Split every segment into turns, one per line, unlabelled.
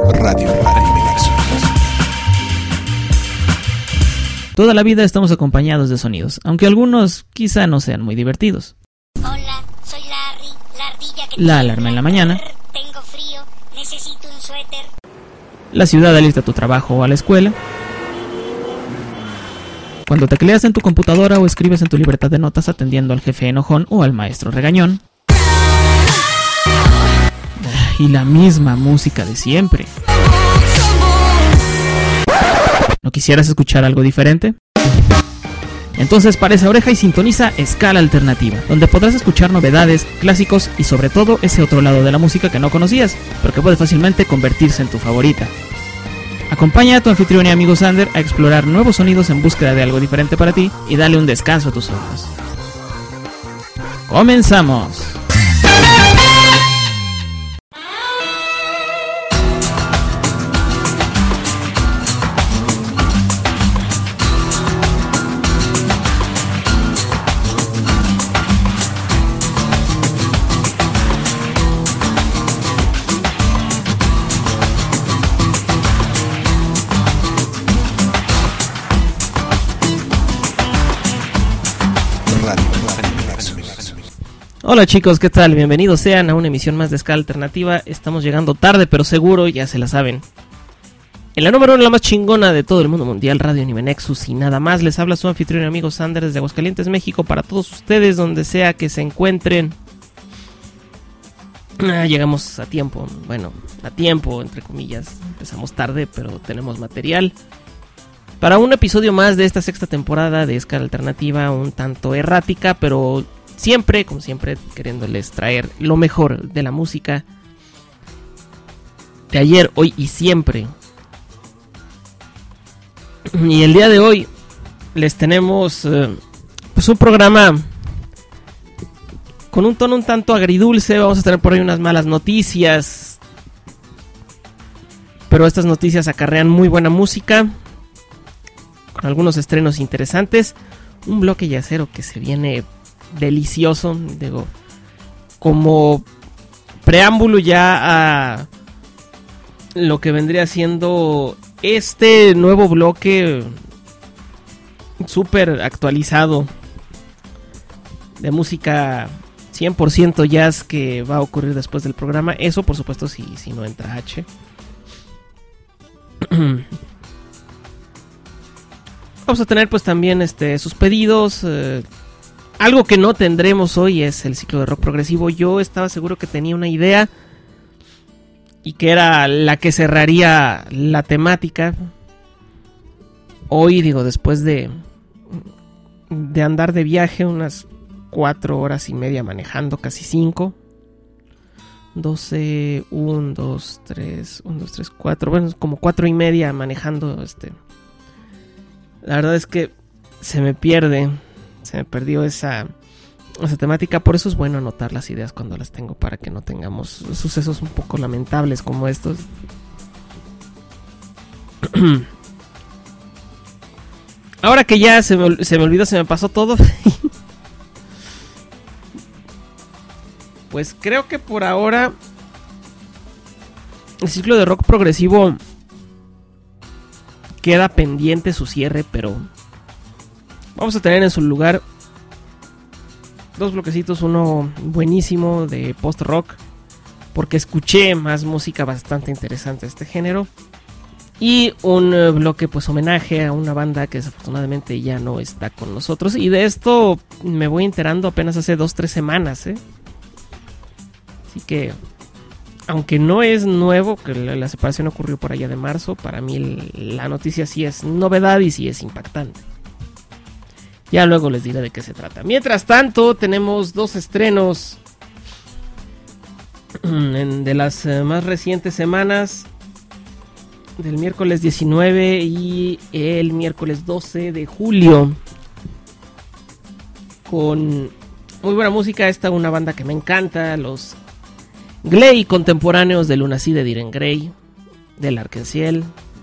Radio Nexus.
Toda la vida estamos acompañados de sonidos, aunque algunos quizá no sean muy divertidos.
Hola, soy Larry, la ardilla que...
La alarma en la mañana.
Tengo frío, necesito un suéter.
La ciudad alista a tu trabajo o a la escuela. Cuando tecleas en tu computadora o escribes en tu libreta de notas atendiendo al jefe enojón o al maestro regañón. Y la misma música de siempre. ¿No quisieras escuchar algo diferente? Entonces parece oreja y sintoniza Escala Alternativa, donde podrás escuchar novedades, clásicos y sobre todo ese otro lado de la música que no conocías, pero que puede fácilmente convertirse en tu favorita. Acompaña a tu anfitrión y amigo Sander a explorar nuevos sonidos en búsqueda de algo diferente para ti y dale un descanso a tus ojos. ¡Comenzamos! Hola chicos, ¿qué tal? Bienvenidos sean a una emisión más de Escala Alternativa. Estamos llegando tarde, pero seguro, ya se la saben. En la número 1, la más chingona de todo el mundo mundial, Radio Anime Nexus. Y nada más, les habla su anfitrión y amigo Sander desde Aguascalientes, México. Para todos ustedes, donde sea que se encuentren. Llegamos a tiempo, bueno, a tiempo, entre comillas. Empezamos tarde, pero tenemos material para un episodio más de esta sexta temporada de Escala Alternativa. Un tanto errática, pero... siempre, como siempre, queriéndoles traer lo mejor de la música de ayer, hoy y siempre. Y el día de hoy les tenemos pues un programa con un tono un tanto agridulce. Vamos a tener por ahí unas malas noticias, pero estas noticias acarrean muy buena música, con algunos estrenos interesantes. Un bloque yacero que se viene... delicioso, digo, como preámbulo ya a lo que vendría siendo este nuevo bloque súper actualizado de música 100% jazz que va a ocurrir después del programa. Eso por supuesto si no entra H. Vamos a tener pues también sus pedidos. Algo que no tendremos hoy es el ciclo de rock progresivo. Yo estaba seguro que tenía una idea y que era la que cerraría la temática. Hoy, digo, después de andar de viaje unas 4 horas y media manejando, casi 5. 12, 1, 2, 3, 1, 2, 3, 4. Bueno, como 4 y media manejando. La verdad es que se me perdió esa temática. Por eso es bueno anotar las ideas cuando las tengo, para que no tengamos sucesos un poco lamentables como estos. Ahora que ya se me olvidó, se me pasó todo. Pues creo que por ahora el ciclo de rock progresivo queda pendiente su cierre, pero vamos a tener en su lugar 2 bloquecitos, uno buenísimo de post-rock, porque escuché más música bastante interesante de este género, y un bloque pues homenaje a una banda que desafortunadamente ya no está con nosotros, y de esto me voy enterando apenas hace 2-3 semanas, Así que, aunque no es nuevo, que la separación ocurrió por allá de marzo, para mí la noticia sí es novedad y sí es impactante. Ya luego les diré de qué se trata. Mientras tanto, tenemos 2 estrenos de las más recientes semanas, del miércoles 19 y el miércoles 12 de julio, con muy buena música. Esta una banda que me encanta, los Gley, contemporáneos de Lunacy de Diren Grey, del Arc-en-Ciel.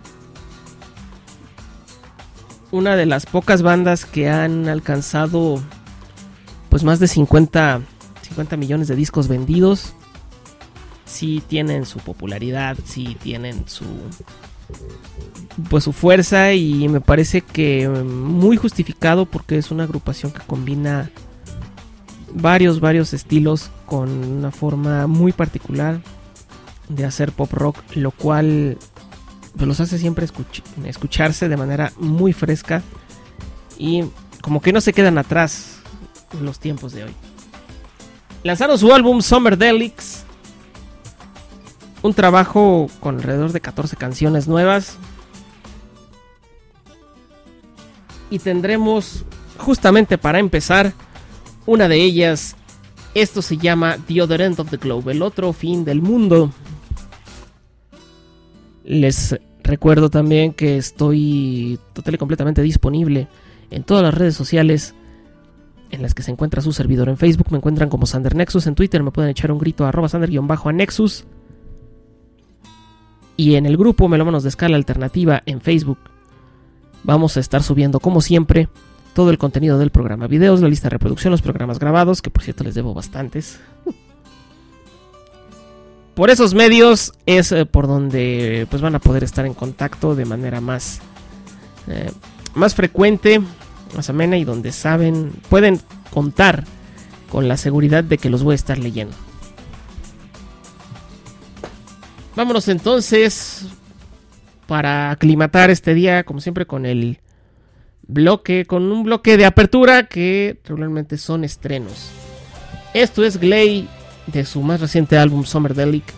Una de las pocas bandas que han alcanzado pues más de 50 millones de discos vendidos. sí tienen su popularidad, sí tienen su fuerza, y me parece que muy justificado, porque es una agrupación que combina varios estilos con una forma muy particular de hacer pop rock, lo cual pues los hace siempre escucharse de manera muy fresca, y como que no se quedan atrás en los tiempos de hoy. Lanzaron su álbum Summerdelics, un trabajo con alrededor de 14 canciones nuevas, y tendremos justamente para empezar una de ellas. Esto se llama The Other End of the Globe, el otro fin del mundo. Les recuerdo también que estoy total y completamente disponible en todas las redes sociales en las que se encuentra su servidor. En Facebook me encuentran como Sander Nexus, en Twitter me pueden echar un grito a @Sander_Nexus, y en el grupo Melómanos de Escala Alternativa en Facebook vamos a estar subiendo, como siempre, todo el contenido del programa: videos, la lista de reproducción, los programas grabados, que por cierto les debo bastantes. Por esos medios es por donde pues van a poder estar en contacto de manera más frecuente, más amena, y donde pueden contar con la seguridad de que los voy a estar leyendo. Vámonos entonces, para aclimatar este día, como siempre, con un bloque de apertura que regularmente son estrenos. Esto es Glay, de su más reciente álbum Summerdelics.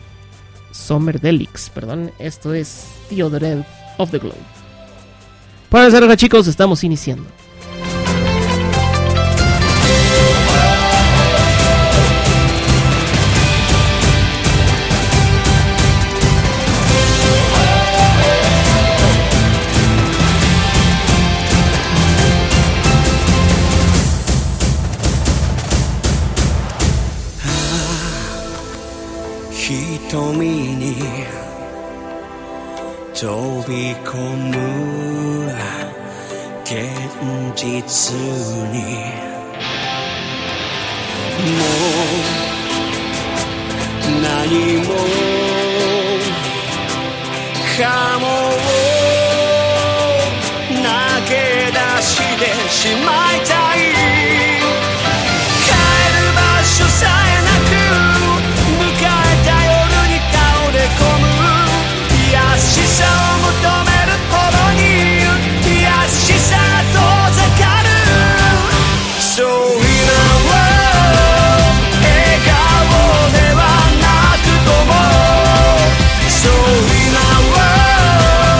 Esto es The Other End of the Globe. Para empezar, chicos, estamos iniciando.
瞳に飛び込む現実にもう何もかも投げ出してしまいたい。帰る場所さえなく優しさを求めるほどに優しさが遠ざかる。そう今は笑顔ではなくとも、そう今は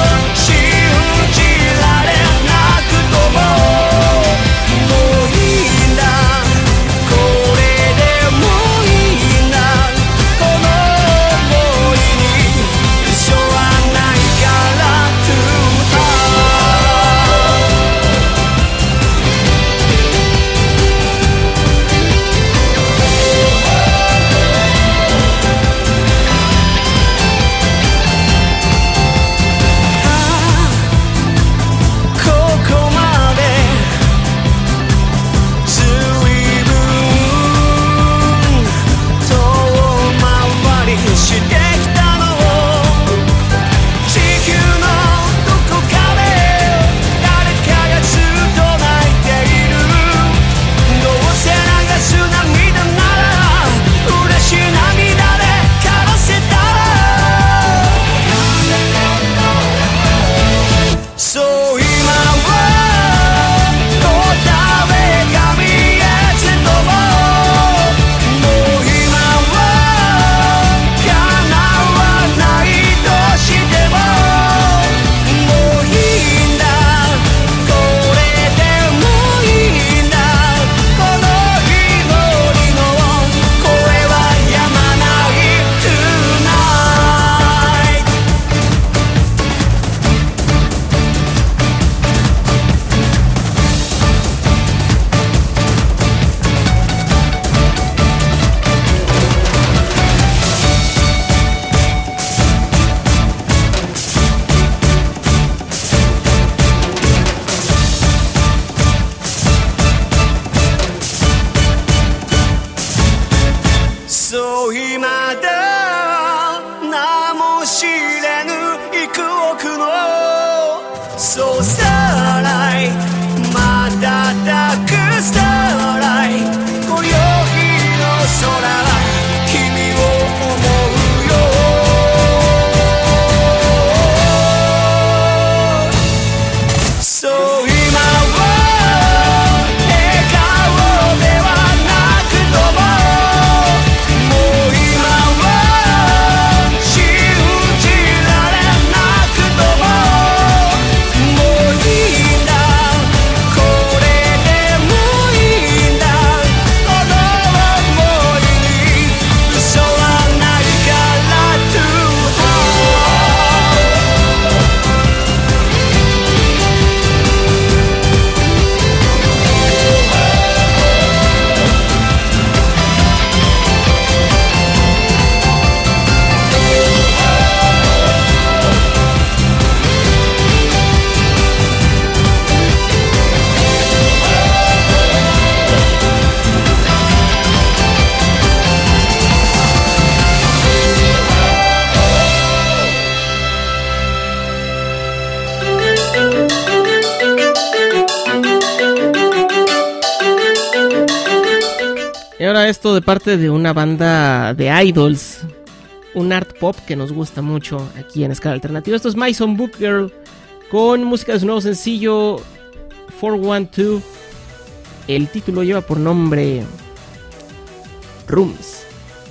Y ahora esto de parte de una banda de idols, un art pop que nos gusta mucho aquí en Escala Alternativa. Esto es Mason Book Girl con música de su nuevo sencillo 412. El título lleva por nombre Rooms.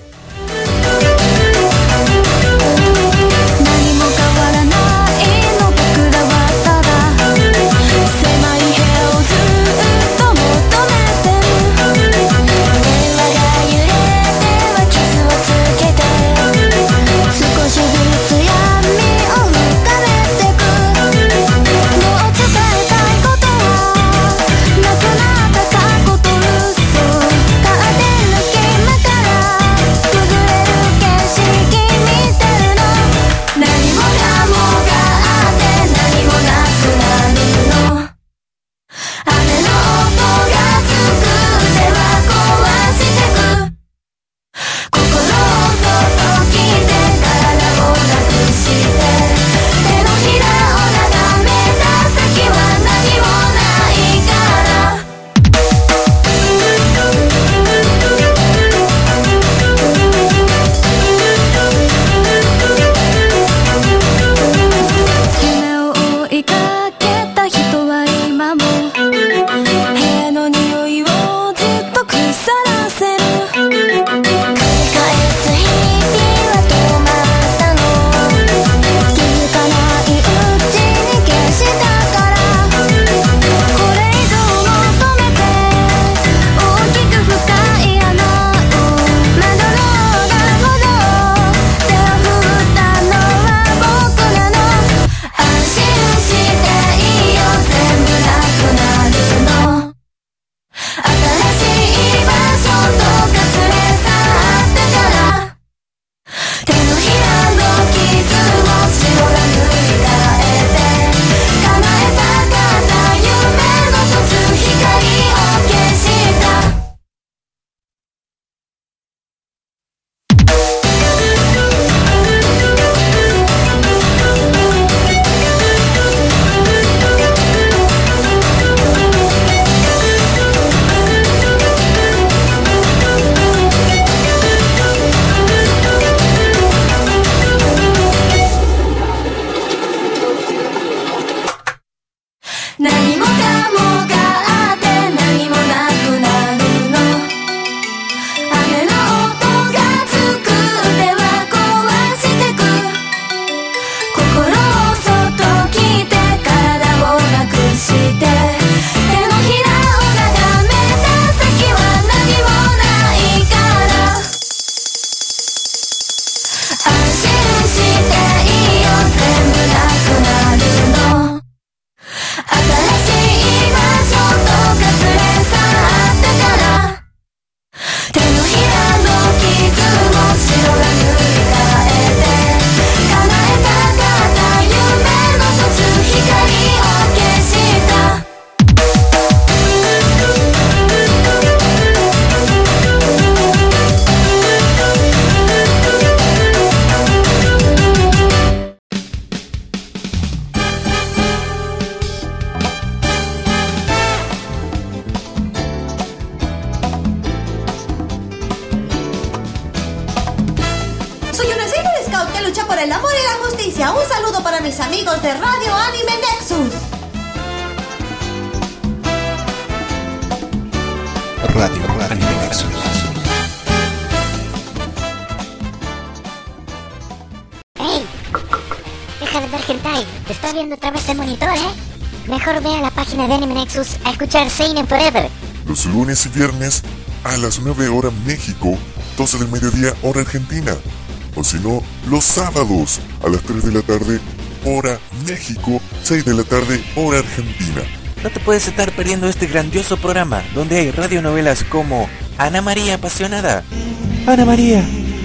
A escuchar Seinen Forever.
Los lunes y viernes a las 9 horas México, 12 del mediodía hora Argentina. O si no, los sábados a las 3 de la tarde hora México, 6 de la tarde hora Argentina.
No te puedes estar perdiendo este grandioso programa donde hay radionovelas como Ana María Apasionada.
Ana María,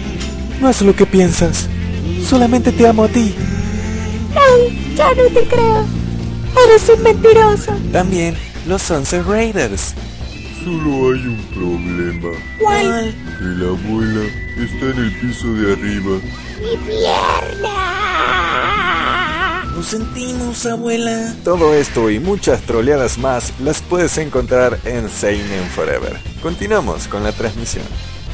no es lo que piensas. Solamente te amo a ti.
Ay, ya no te creo. Eres un mentiroso.
También los Sunset Raiders.
Solo hay un problema.
¿Cuál?
Que la abuela está en el piso de arriba.
¡Mi pierna!
Lo sentimos, abuela.
Todo esto y muchas troleadas más las puedes encontrar en Seinen Forever. Continuamos con la transmisión.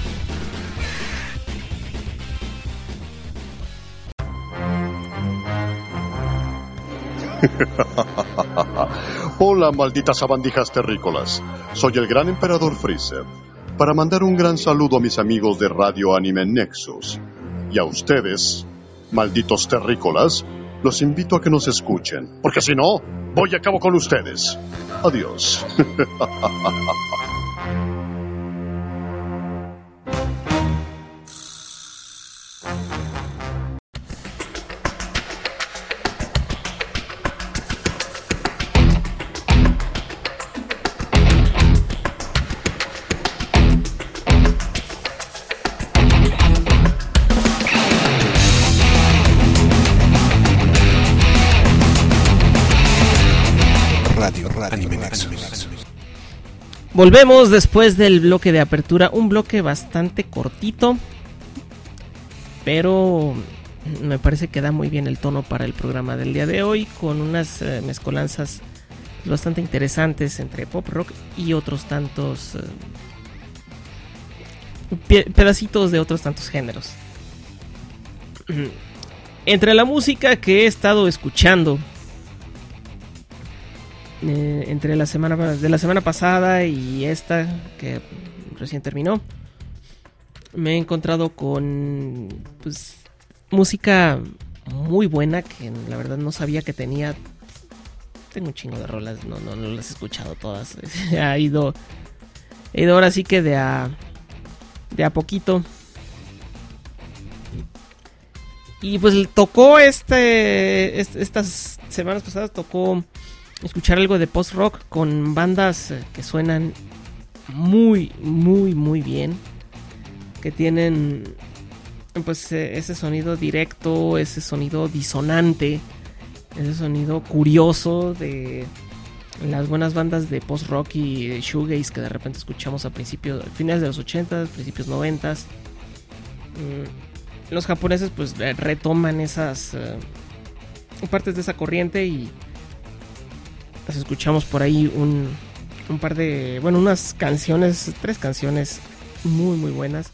Hola, malditas sabandijas terrícolas. Soy el gran emperador Freezer, para mandar un gran saludo a mis amigos de Radio Anime Nexus. Y a ustedes, malditos terrícolas, los invito a que nos escuchen, porque si no, voy a cabo con ustedes. Adiós.
Volvemos después del bloque de apertura, un bloque bastante cortito, pero me parece que da muy bien el tono para el programa del día de hoy, con unas mezcolanzas bastante interesantes entre pop rock y otros tantos pedacitos de otros tantos géneros. Entre la música que he estado escuchando entre la semana pasada y esta que recién terminó, me he encontrado con pues música muy buena que la verdad no sabía que tenía. Tengo un chingo de rolas, no las he escuchado todas. He ido ahora sí que de a poquito. Y pues tocó estas semanas pasadas tocó escuchar algo de post-rock con bandas que suenan muy, muy, muy bien. Que tienen pues ese sonido directo, ese sonido disonante, ese sonido curioso de las buenas bandas de post-rock y de shoegaze que de repente escuchamos a finales de los 80s, principios 90s. Los japoneses pues retoman esas partes de esa corriente y las escuchamos por ahí un par de, bueno, unas canciones, 3 canciones muy muy buenas.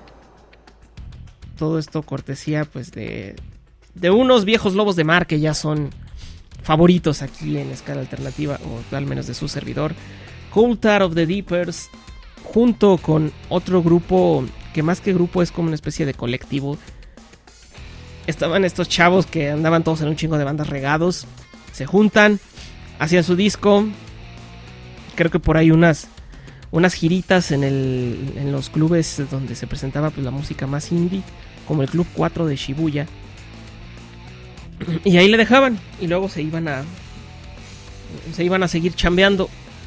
Todo esto cortesía pues de unos viejos lobos de mar que ya son favoritos aquí en Escala Alternativa, o al menos de su servidor, Coulthard of the Deepers, junto con otro grupo que más que grupo es como una especie de colectivo. Estaban estos chavos que andaban todos en un chingo de bandas regados, se juntan, hacían su disco. Creo que por ahí unas giritas en los clubes donde se presentaba pues la música más indie, como el Club 4 de Shibuya. Y ahí le dejaban y luego se iban a seguir chambeando.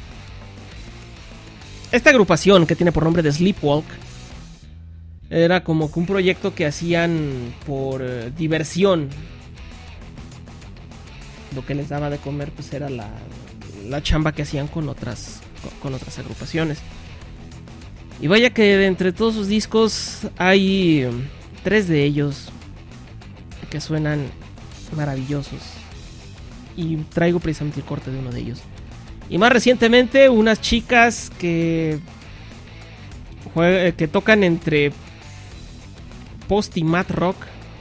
Esta agrupación, que tiene por nombre de Sleepwalk, era como que un proyecto que hacían por diversión. Lo que les daba de comer pues era la chamba que hacían con otras agrupaciones. Y vaya que de entre todos sus discos hay 3 de ellos que suenan maravillosos. Y traigo precisamente el corte de uno de ellos. Y más recientemente unas chicas que tocan entre post y mat rock,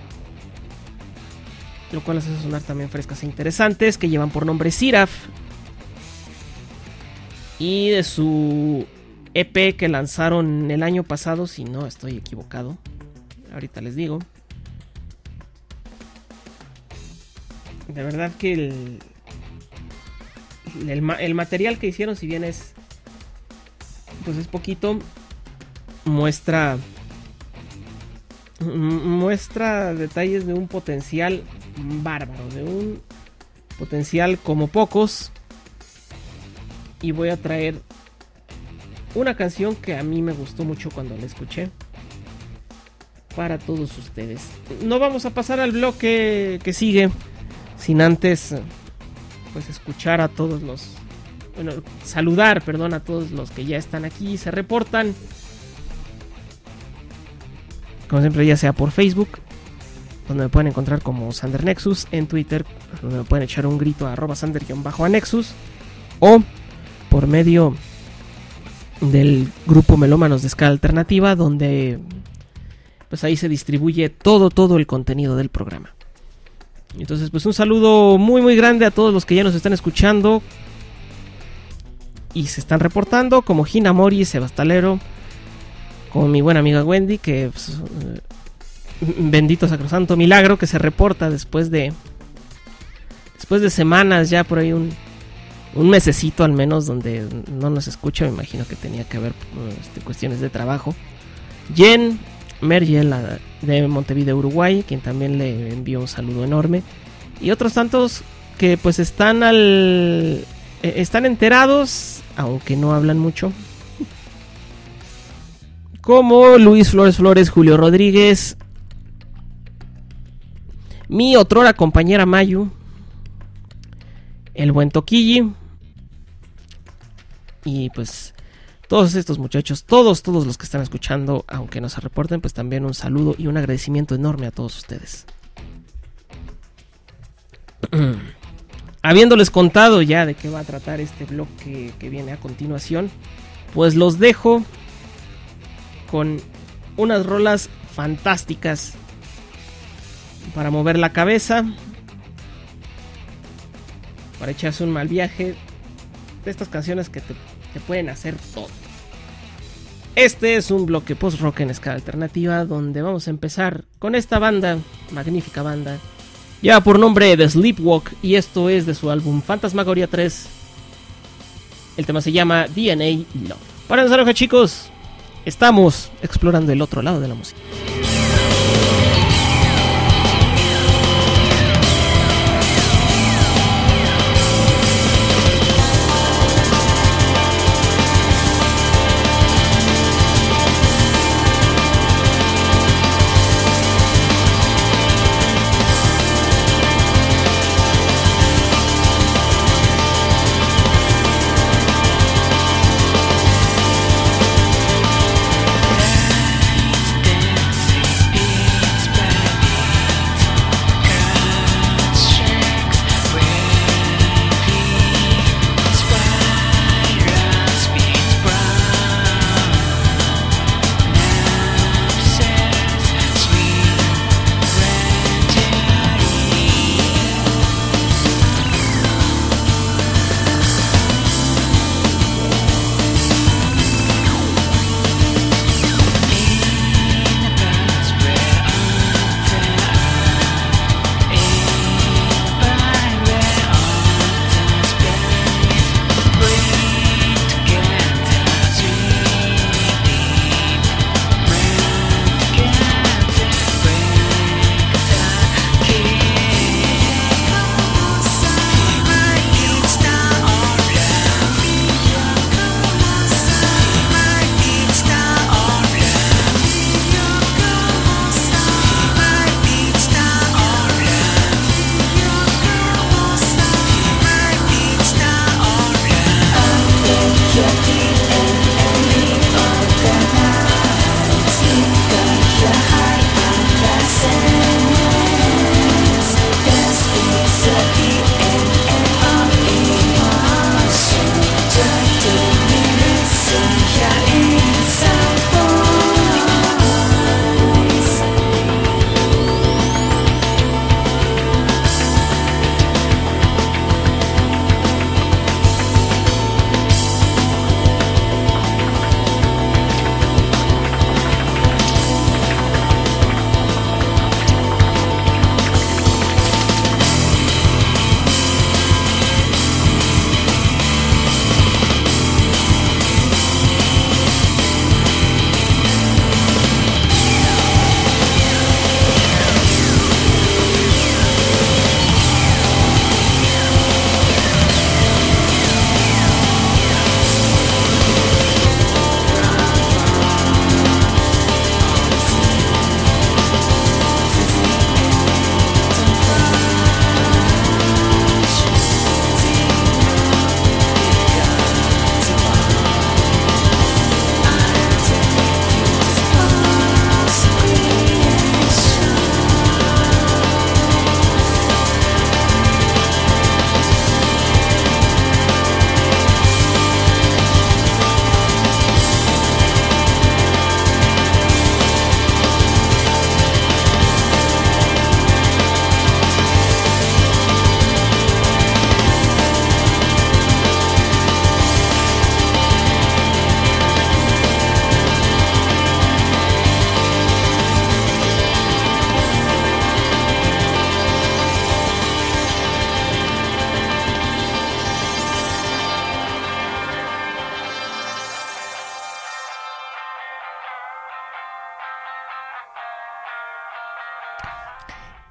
lo cual hace sonar también frescas e interesantes, que llevan por nombre Seraph. Y de su EP que lanzaron el año pasado, si no estoy equivocado, ahorita les digo. De verdad que el material que hicieron, si bien es poquito, muestra detalles de un potencial bárbaro, de un potencial como pocos. Y voy a traer una canción que a mí me gustó mucho cuando la escuché para todos ustedes. No vamos a pasar al bloque que sigue sin antes pues escuchar a todos saludar a todos los que ya están aquí y se reportan, como siempre, ya sea por Facebook donde me pueden encontrar como Sander Nexus, en Twitter, donde me pueden echar un grito a @Sander_Nexus, o por medio del grupo Melómanos de Ska Alternativa, donde pues ahí se distribuye todo el contenido del programa. Entonces, pues un saludo muy grande a todos los que ya nos están escuchando y se están reportando, como Hinamori, Sebastalero, como mi buena amiga Wendy, que pues, bendito sacrosanto milagro, que se reporta después de semanas, ya por ahí un mesecito al menos, donde no nos escucha. Me imagino que tenía que haber cuestiones de trabajo. Jen Mergel de Montevideo, Uruguay, quien también le envió un saludo enorme, y otros tantos que pues están enterados, aunque no hablan mucho, como Luis Flores, Julio Rodríguez, mi otrora compañera Mayu, el buen Toquilli, y pues todos estos muchachos, todos los que están escuchando, aunque no se reporten, pues también un saludo y un agradecimiento enorme a todos ustedes. Habiéndoles contado ya de qué va a tratar este bloque que viene a continuación, pues los dejo con unas rolas fantásticas para mover la cabeza, para echarse un mal viaje, de estas canciones que te pueden hacer todo. Este es un bloque post-rock en Ska Alternativa, donde vamos a empezar con esta banda, magnífica banda, lleva por nombre The Sleepwalk, y esto es de su álbum Phantasmagoria 3. El tema se llama DNA Love. Para esa oreja, chicos, estamos explorando el otro lado de la música.
Dance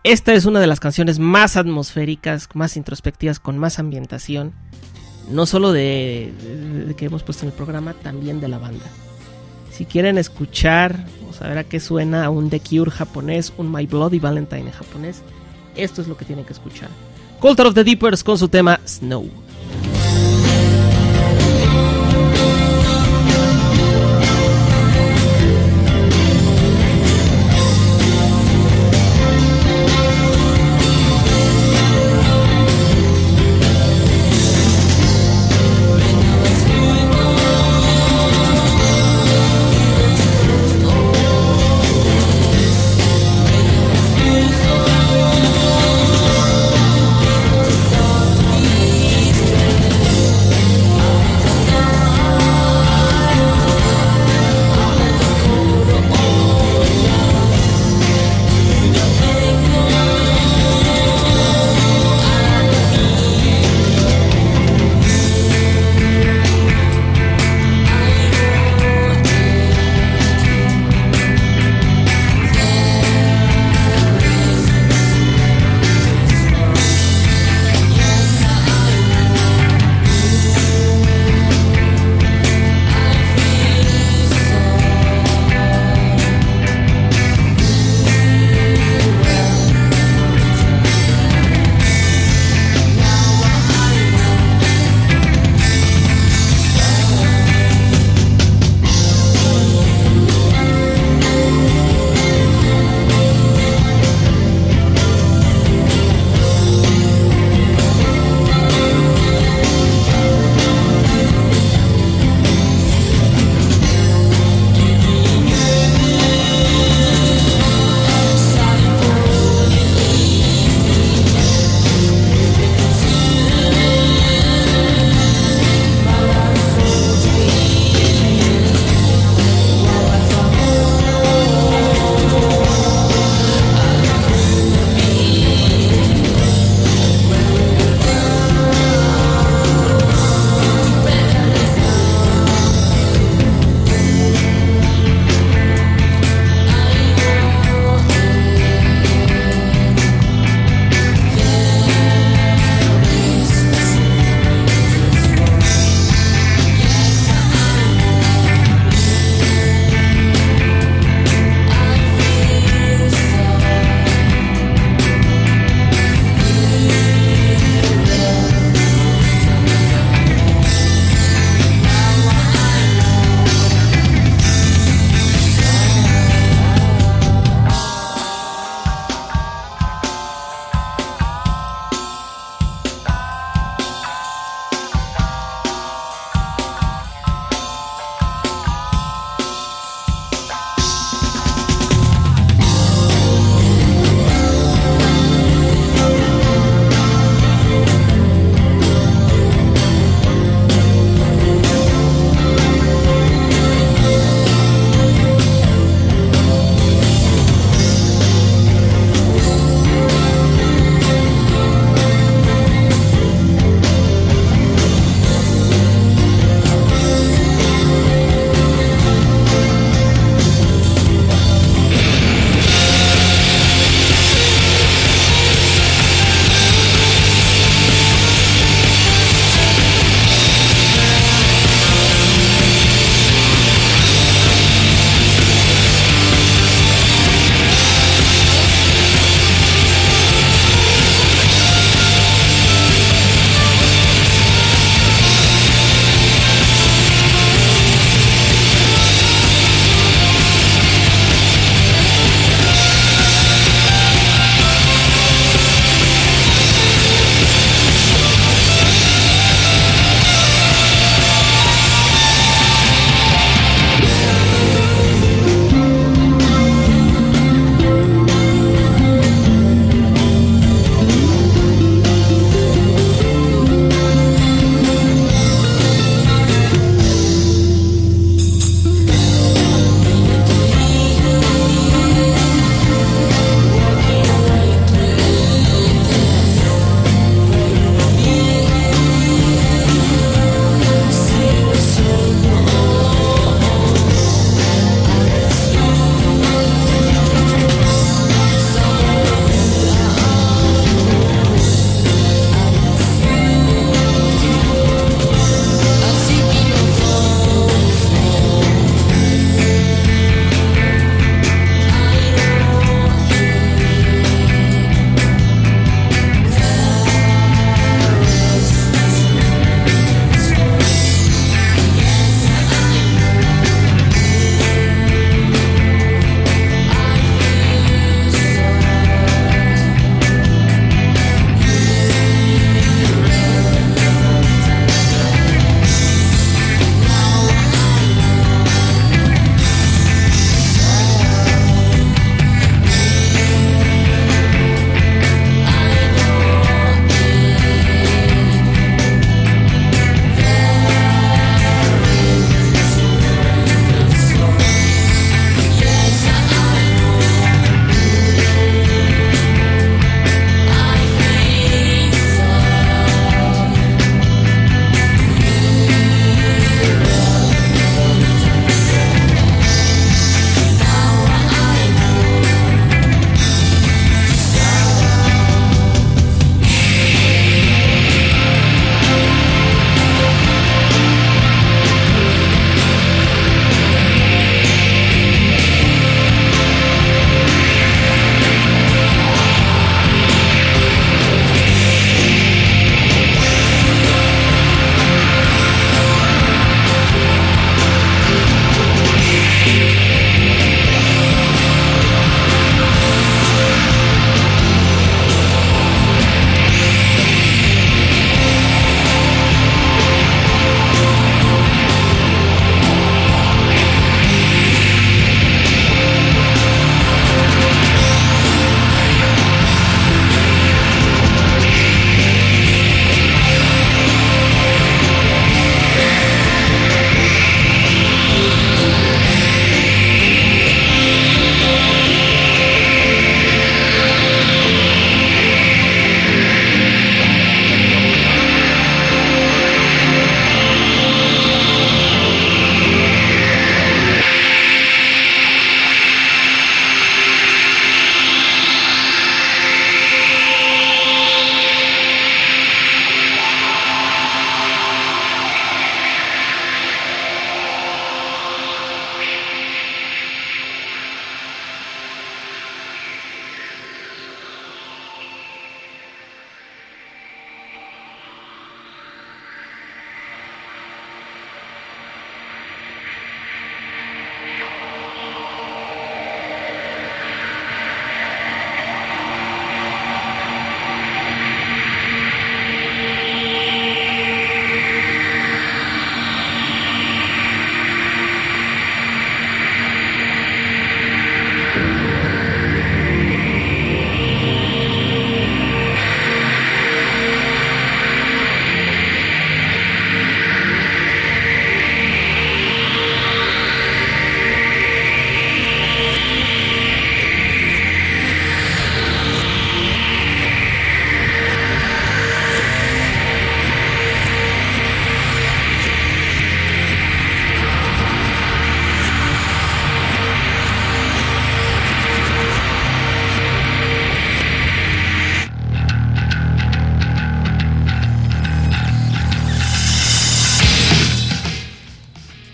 Esta es una de las canciones más atmosféricas, más introspectivas, con más ambientación. No solo de que hemos puesto en el programa, también de la banda. Si quieren escuchar o saber a qué suena un The Cure japonés, un My Bloody Valentine en japonés, esto es lo que tienen que escuchar. Culture of the Deepers con su tema Snow.
Stop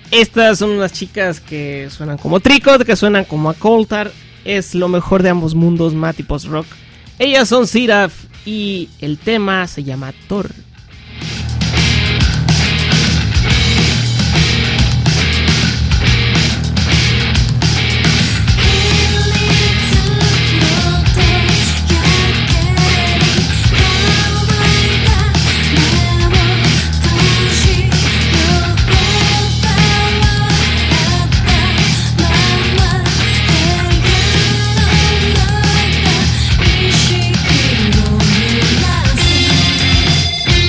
Estas son unas chicas que suenan como Tricot, que suenan como a Coulthard. Es lo mejor de ambos mundos, Math y post-rock. Ellas son Seraph y el tema se llama Thor.
「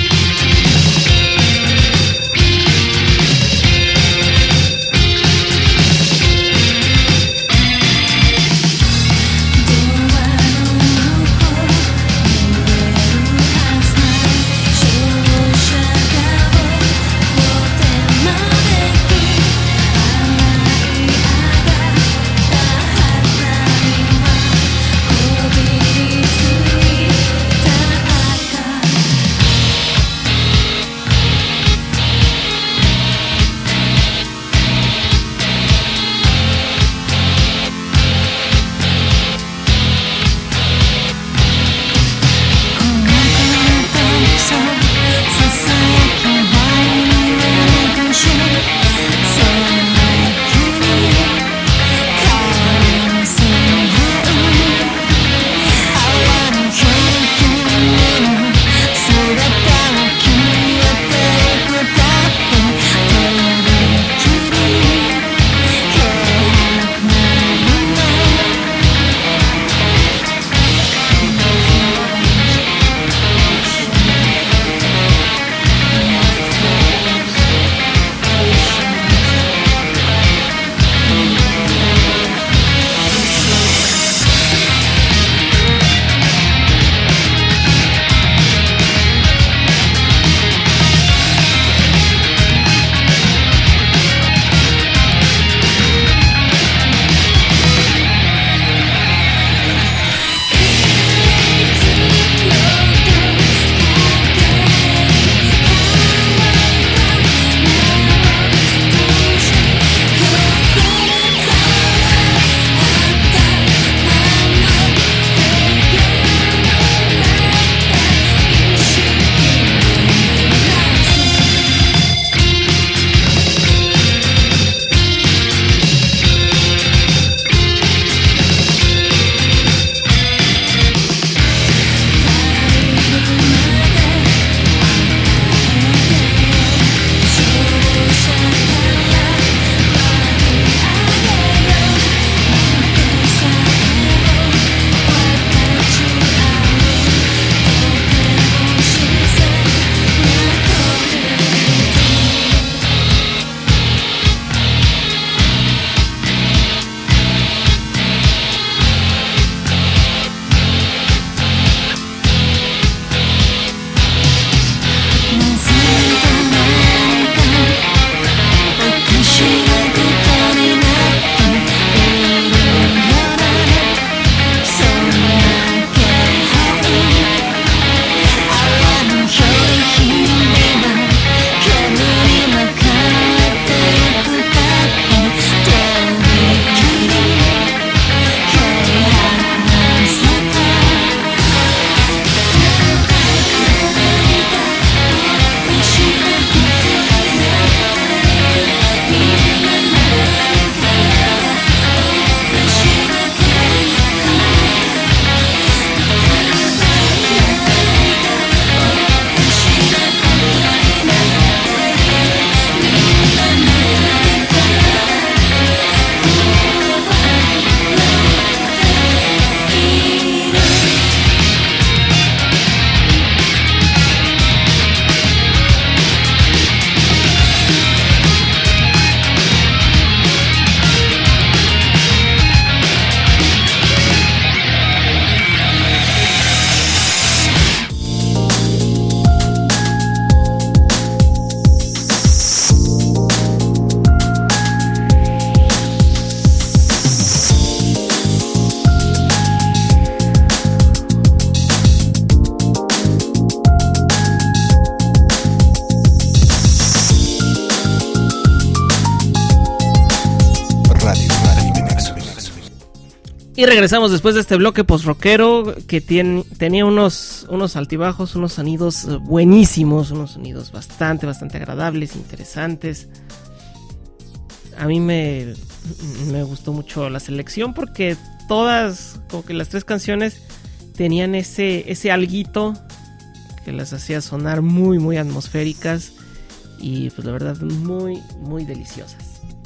Y regresamos después de este bloque post-rockero que tenía unos altibajos, unos sonidos buenísimos, unos sonidos bastante agradables, interesantes. A mí me gustó mucho la selección porque todas, como que las 3 canciones tenían ese alguito que las hacía sonar muy atmosféricas y pues la verdad muy deliciosas.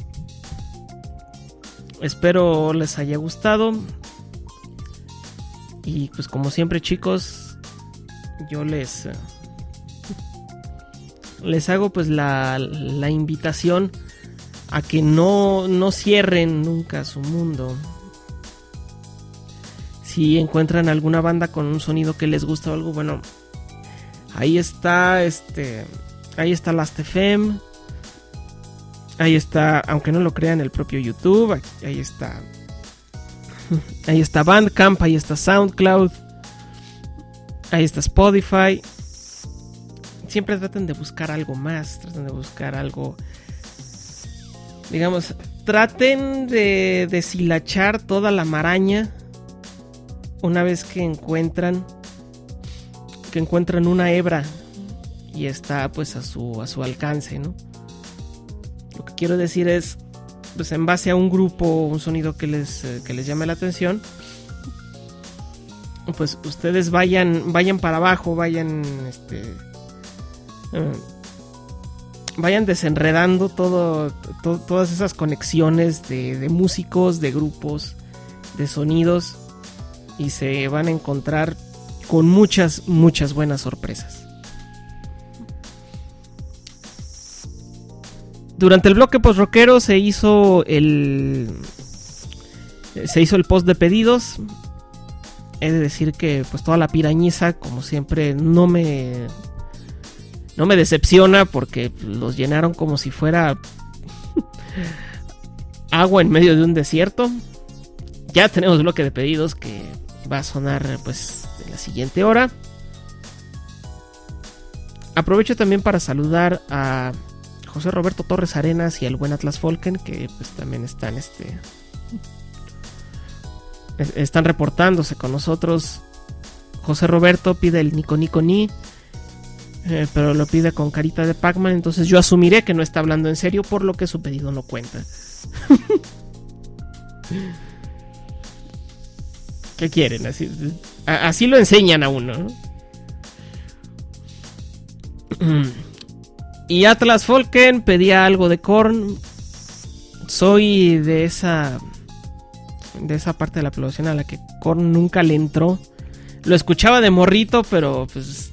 Espero les haya gustado. Y pues como siempre, chicos, yo les hago pues la invitación a que no cierren nunca su mundo. Si encuentran alguna banda con un sonido que les gusta o algo, bueno, ahí está Last.fm. Ahí está, aunque no lo crean, el propio YouTube. Ahí está Bandcamp, ahí está SoundCloud, ahí está Spotify. Siempre traten de buscar algo más, traten de buscar algo, digamos, traten de deshilachar toda la maraña una vez que encuentran una hebra y está pues a su alcance, ¿no? Lo que quiero decir es, pues en base a un grupo, un sonido que les llame la atención, pues ustedes vayan para abajo, vayan desenredando todas esas conexiones de músicos, de grupos, de sonidos, y se van a encontrar con muchas buenas sorpresas. Durante el bloque post-rockero se hizo el post de pedidos. He de decir que pues toda la pirañiza, como siempre, no me decepciona, porque los llenaron como si fuera agua en medio de un desierto. Ya tenemos bloque de pedidos que va a sonar pues en la siguiente hora. Aprovecho también para saludar a José Roberto Torres Arenas y al buen Atlas Folken, que pues también están reportándose con nosotros. José Roberto pide el Nico Nico Ni, pero lo pide con carita de Pac-Man, entonces yo asumiré que no está hablando en serio, por lo que su pedido no cuenta. ¿Qué quieren? Así lo enseñan a uno, ¿no? Y Atlas Folken pedía algo de Korn. Soy de esa parte de la población a la que Korn nunca le entró. Lo escuchaba de morrito, pero pues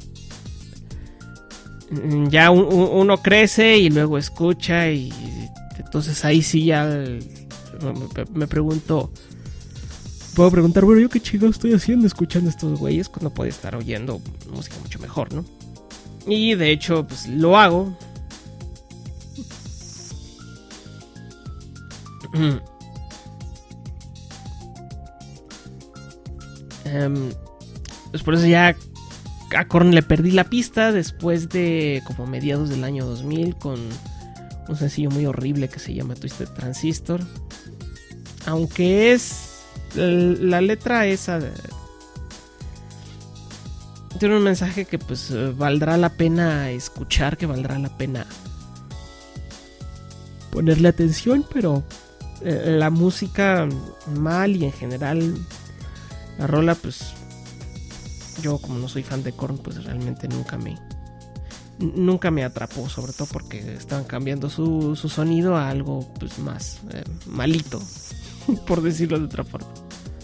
ya uno crece y luego escucha, y entonces ahí sí ya me puedo preguntar, bueno, ¿yo qué chido estoy haciendo escuchando a estos güeyes cuando podía estar oyendo música mucho mejor, ¿no? Y de hecho, pues lo hago. Pues por eso ya a Korn le perdí la pista después de como mediados del año 2000 con un sencillo muy horrible que se llama Twisted Transistor. Aunque es la letra esa tiene un mensaje que pues valdrá la pena escuchar, que valdrá la pena ponerle atención, pero la música mal, y en general la rola, pues yo como no soy fan de Korn, pues realmente nunca me atrapó, sobre todo porque estaban cambiando su sonido a algo pues más malito, por decirlo de otra forma.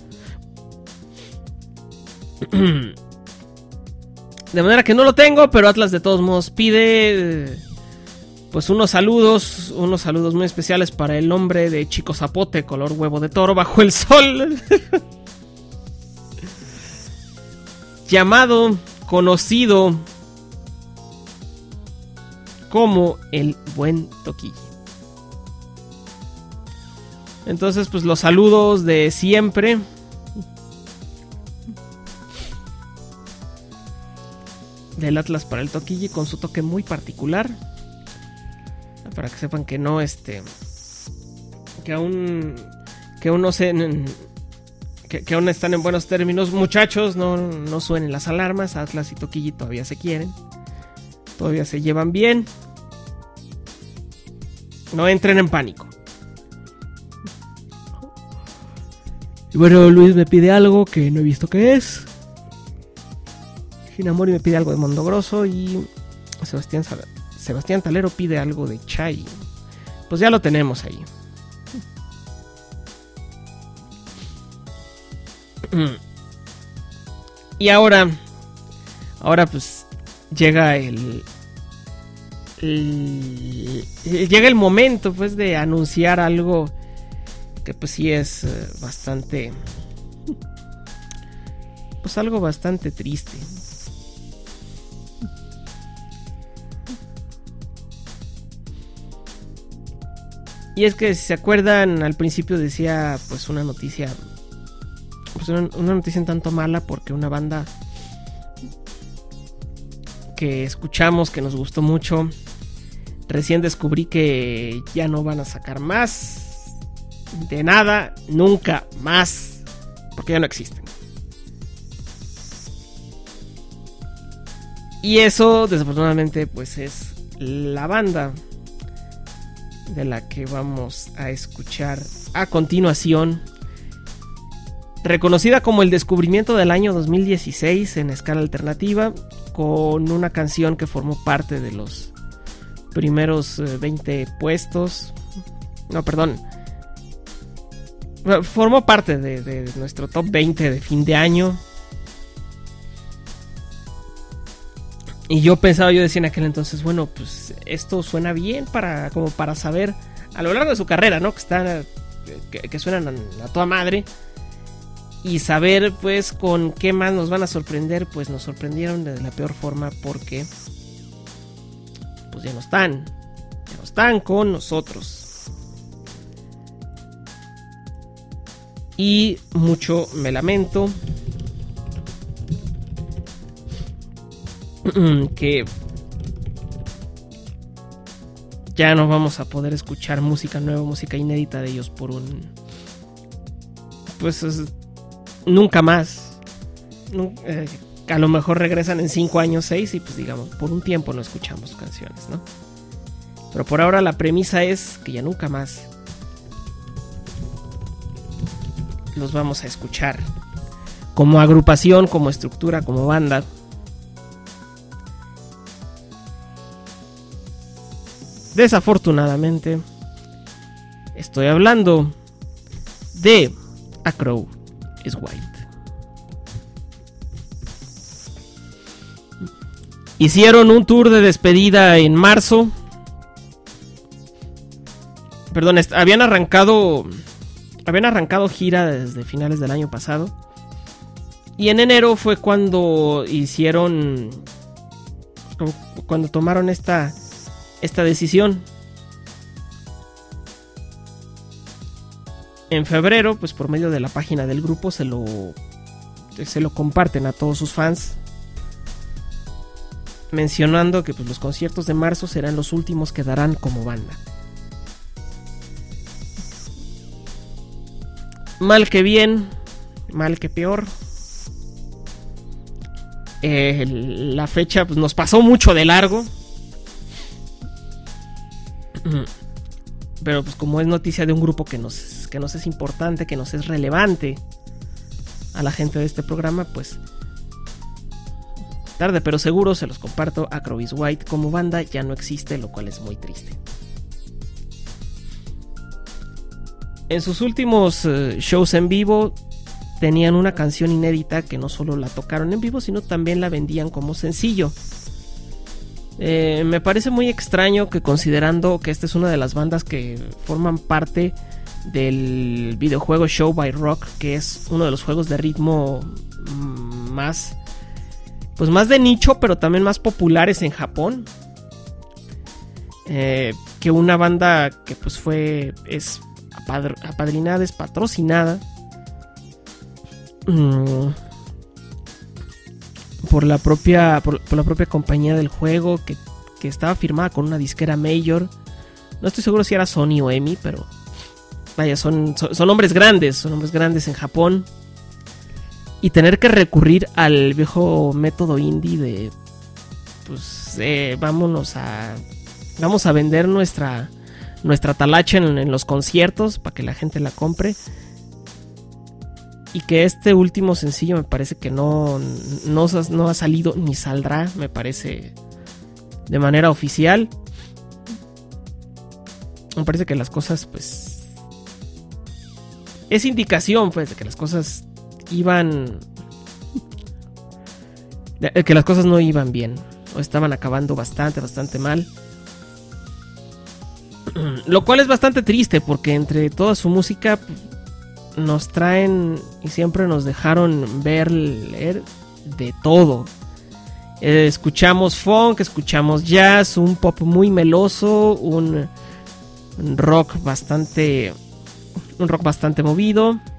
De manera que no lo tengo, pero Atlas de todos modos pide pues unos saludos muy especiales para el hombre de Chico Zapote, color huevo de toro bajo el sol. Llamado, conocido como el buen Toquille. Entonces pues los saludos de siempre. Del Atlas para el Toquille, con su toque muy particular, para que sepan que no que aún no se que aún están en buenos términos. Muchachos, no suenen las alarmas. Atlas y Toquilli todavía se quieren. Todavía se llevan bien. No entren en pánico. Y bueno, Luis me pide algo que no he visto qué es. Hinamori me pide algo de Mondo Grosso. Y Sebastián Talero pide algo de Chai. Pues ya lo tenemos ahí. Y ahora pues llega llega el momento pues de anunciar algo que pues sí es bastante, pues algo bastante triste. Y es que si se acuerdan, al principio decía pues una noticia un tanto mala, porque una banda que escuchamos, que nos gustó mucho, recién descubrí que ya no van a sacar más de nada, nunca más, porque ya no existen. Y eso desafortunadamente pues es la banda de la que vamos a escuchar a continuación, reconocida como el descubrimiento del año 2016 en escala alternativa, con una canción que formó parte de los primeros 20 puestos. No, perdón. Formó parte de nuestro top 20 de fin de año. Y yo decía en aquel entonces, bueno, pues esto suena bien como para saber a lo largo de su carrera, ¿no? Que suenan a toda madre. Y saber pues con qué más nos van a sorprender. Pues nos sorprendieron de la peor forma, porque pues ya no están con nosotros. Y mucho me lamento que ya no vamos a poder escuchar música nueva, música inédita de ellos por nunca más. A lo mejor regresan en 5 años, 6, y pues digamos, por un tiempo no escuchamos canciones, ¿no? Pero por ahora la premisa es que ya nunca más los vamos a escuchar como agrupación, como estructura, como banda. Desafortunadamente, estoy hablando de A Crow is White. Hicieron un tour de despedida en marzo. Perdón, habían arrancado gira desde finales del año pasado. Y en enero fue cuando tomaron esta decisión. En febrero, pues por medio de la página del grupo se lo comparten a todos sus fans, mencionando que pues los conciertos de marzo serán los últimos que darán como banda. Mal que bien, mal que peor. La fecha pues nos pasó mucho de largo. Pero pues como es noticia de un grupo que nos es importante, que nos es relevante a la gente de este programa, pues tarde pero seguro se los comparto. A Crow is White como banda ya no existe, lo cual es muy triste. En sus últimos shows en vivo tenían una canción inédita que no solo la tocaron en vivo, sino también la vendían como sencillo. Me parece muy extraño que, considerando que esta es una de las bandas que forman parte del videojuego Show by Rock, que es uno de los juegos de ritmo más de nicho, pero también más populares en Japón, que una banda que pues es apadrinada, es patrocinada por la propia compañía del juego, que estaba firmada con una disquera major. No estoy seguro si era Sony o EMI, pero vaya, son hombres grandes en Japón. y tener que recurrir al viejo método indie de pues vamos a vender nuestra talacha en los conciertos para que la gente la compre. Y que este último sencillo me parece que no ha salido ni saldrá, me parece, de manera oficial. Me parece que las cosas, pues, es indicación, pues, de que las cosas que las cosas no iban bien, o estaban acabando bastante mal. Lo cual es bastante triste, porque entre toda su música nos traen y siempre nos dejaron leer de todo. Escuchamos funk, escuchamos jazz, un pop muy meloso, un rock bastante movido,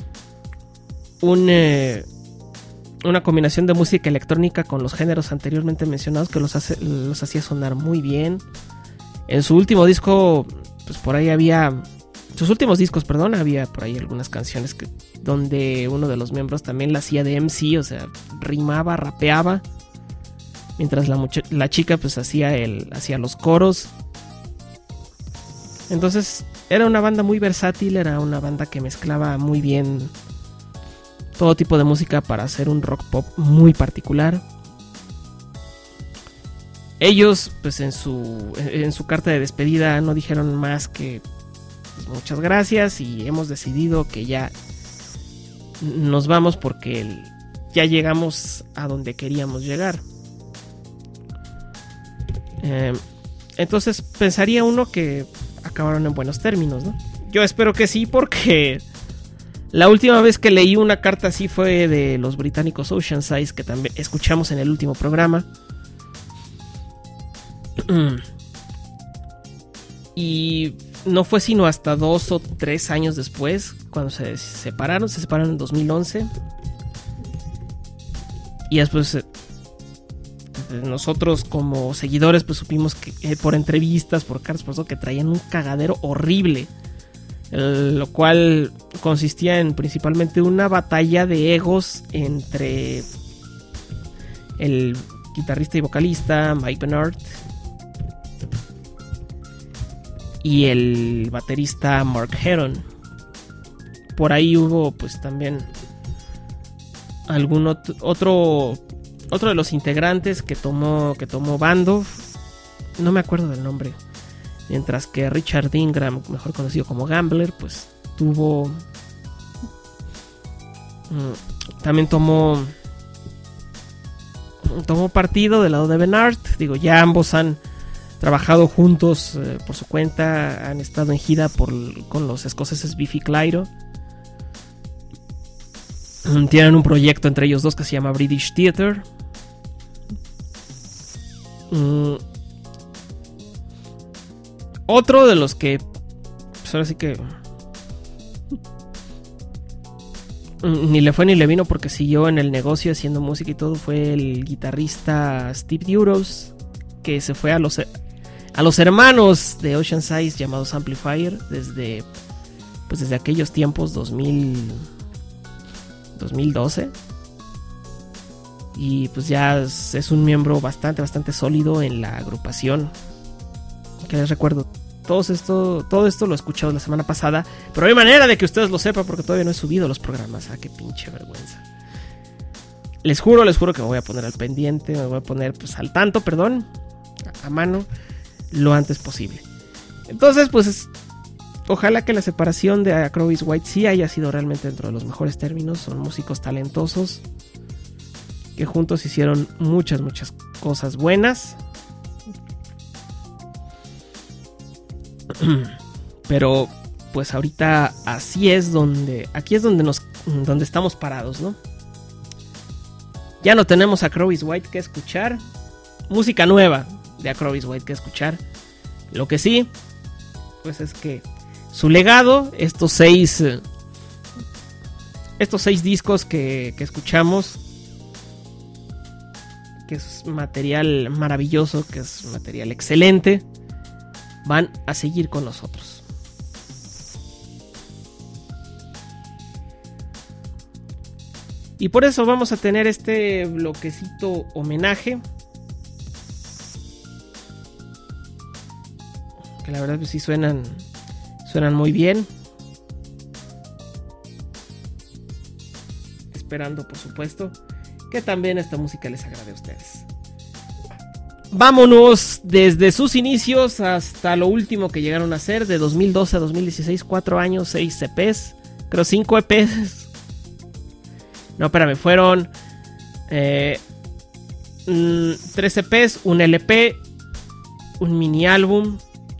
una combinación de música electrónica con los géneros anteriormente mencionados que los hacía sonar muy bien. En su último disco, pues por ahí había por ahí algunas canciones donde uno de los miembros también la hacía de MC, o sea, rimaba, rapeaba, mientras la chica pues hacía los coros. Entonces era una banda muy versátil, era una banda que mezclaba muy bien todo tipo de música para hacer un rock pop muy particular. Ellos pues en su carta de despedida no dijeron más que muchas gracias y hemos decidido que ya nos vamos porque ya llegamos a donde queríamos llegar. Entonces pensaría uno que acabaron en buenos términos, ¿no? Yo espero que sí, porque la última vez que leí una carta así fue de los británicos Oceansize, que también escuchamos en el último programa. Y no fue sino hasta 2 o 3 años después cuando se separaron en 2011. Y después nosotros como seguidores pues supimos que por entrevistas, por cartas, por eso, que traían un cagadero horrible, lo cual consistía en principalmente una batalla de egos entre el guitarrista y vocalista Mike Bernard y el baterista Mark Heron. Por ahí hubo pues también algún otro de los integrantes que tomó bando, no me acuerdo del nombre, mientras que Richard Ingram, mejor conocido como Gambler, pues también tomó partido del lado de Bernard. Digo, ya ambos han trabajado juntos por su cuenta, han estado en gira con los escoceses Biffy Clyro. Tienen un proyecto entre ellos dos que se llama British Theatre. Otro de los que pues ahora sí que ni le fue ni le vino porque siguió en el negocio haciendo música y todo fue el guitarrista Steve Duros, que se fue a los hermanos de Oceansize llamados Amplifier desde aquellos tiempos 2012. Y pues ya es un miembro bastante sólido en la agrupación. Que les recuerdo, todo esto lo he escuchado la semana pasada, pero no hay manera de que ustedes lo sepan porque todavía no he subido los programas. Qué pinche vergüenza. Les juro que me voy a poner al pendiente, me voy a poner pues al tanto, a mano, lo antes posible. Entonces pues ojalá que la separación de Acrobis White sí haya sido realmente dentro de los mejores términos. Son músicos talentosos que juntos hicieron muchas cosas buenas. Pero pues ahorita aquí es donde estamos parados, ¿no? Ya no tenemos a Acrobis White que escuchar, música nueva de Acrobis White que escuchar. Lo que sí, pues es que su legado, estos seis discos que escuchamos, que es material maravilloso, que es material excelente, van a seguir con nosotros. Y por eso vamos a tener este bloquecito homenaje. Que la verdad pues sí suenan muy bien. Esperando, por supuesto, que también esta música les agrade a ustedes. Vámonos desde sus inicios hasta lo último que llegaron a hacer, de 2012 a 2016, 4 años, 6 EPs, creo 5 EPs. No, espérame, fueron 3 EPs, un LP, un mini álbum,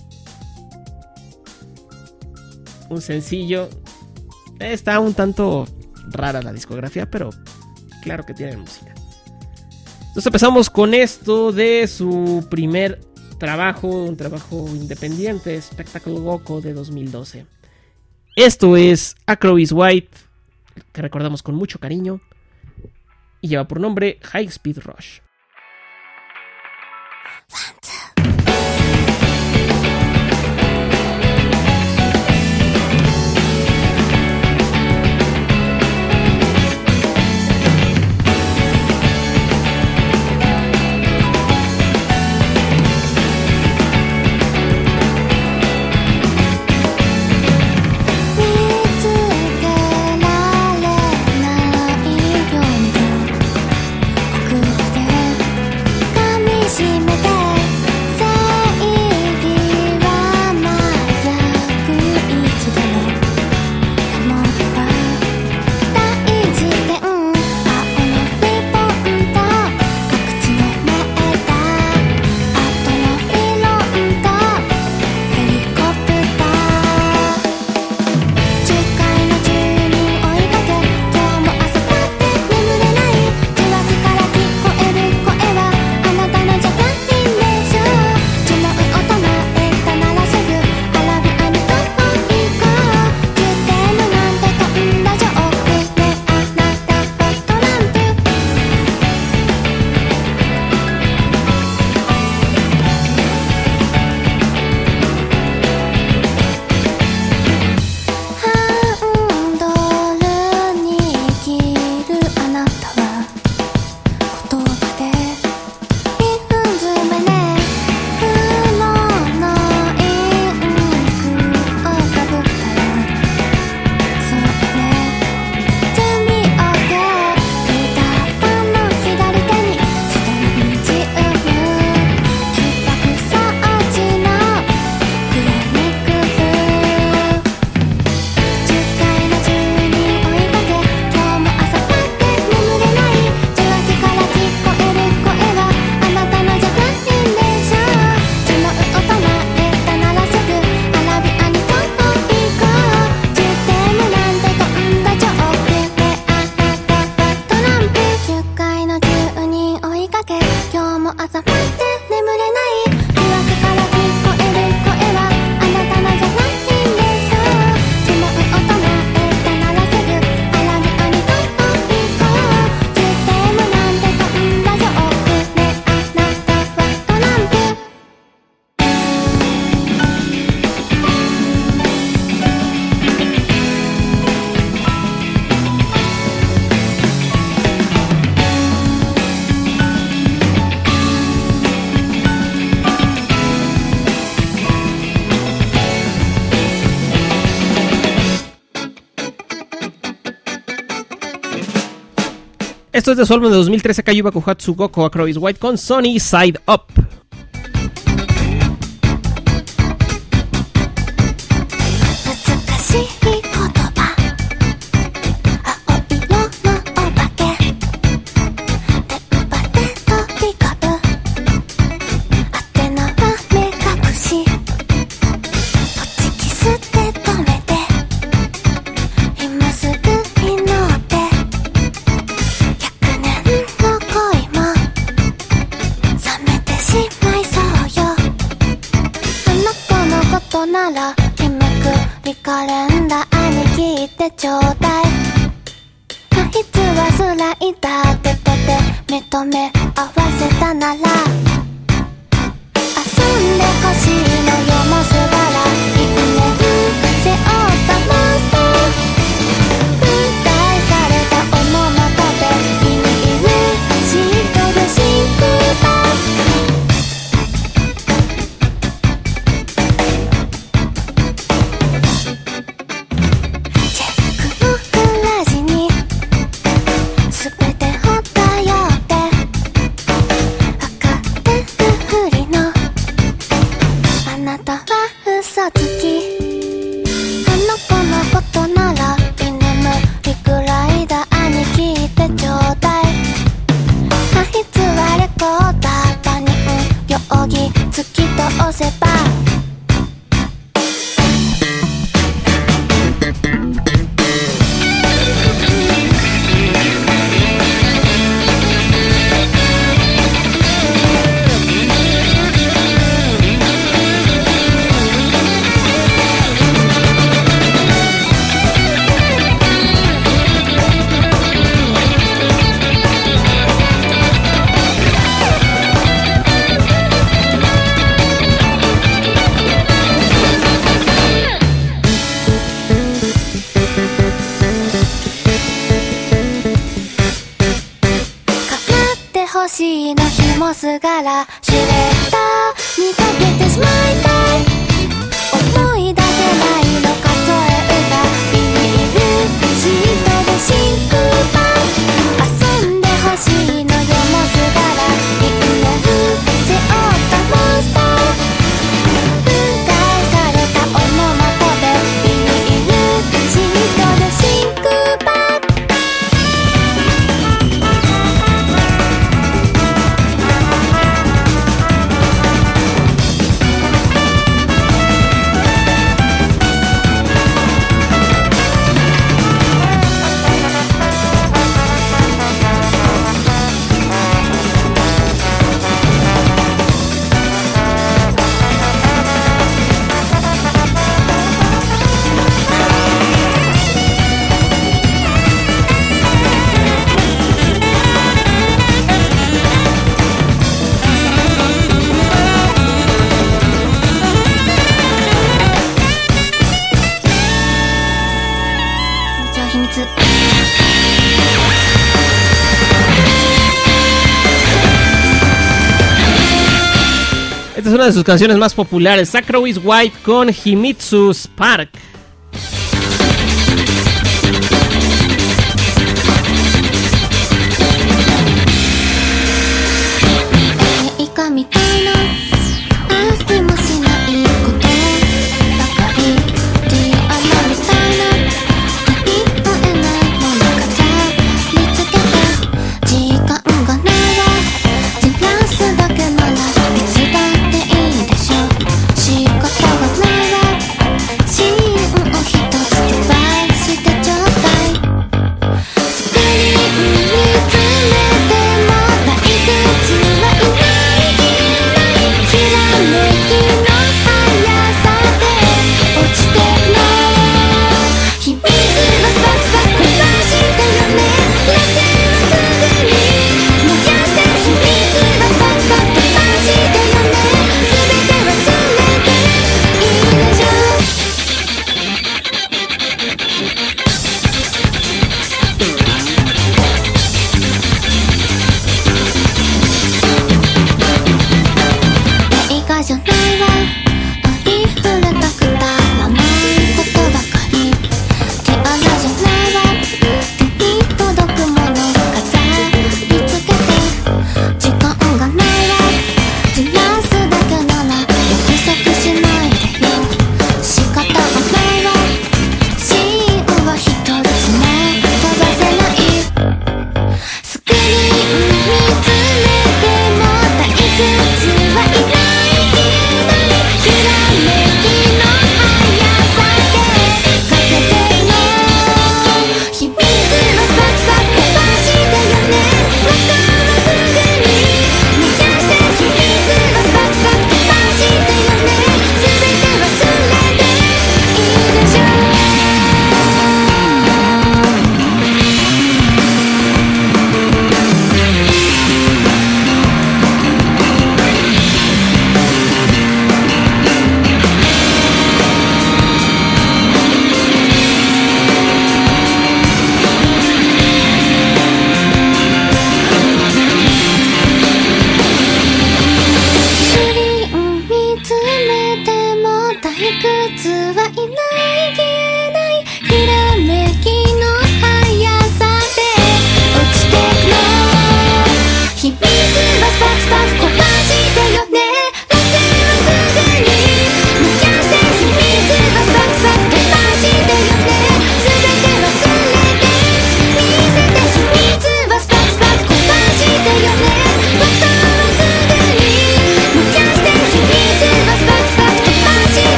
un sencillo. Está un tanto rara la discografía, pero claro que tienen música. Entonces empezamos con esto de su primer trabajo, un trabajo independiente, Spectacle Goko de 2012. Esto es Acro is White, que recordamos con mucho cariño, y lleva por nombre High Speed Rush. Esto es de su álbum de 2013, Kayuba Kuhatsu Goko Acro is White con Sony Side Up.
扇突き通せば星の紐すがらシュレッダーにかけてしまいたい思い出せないの数え歌ビニールシートで真空パン遊んでほしいのよもすがら因縁背負ったモンスター分解されたオノマトペビニールシートで真空パン
Esta es una de sus canciones más populares, Sakura is White con Himitsu Spark.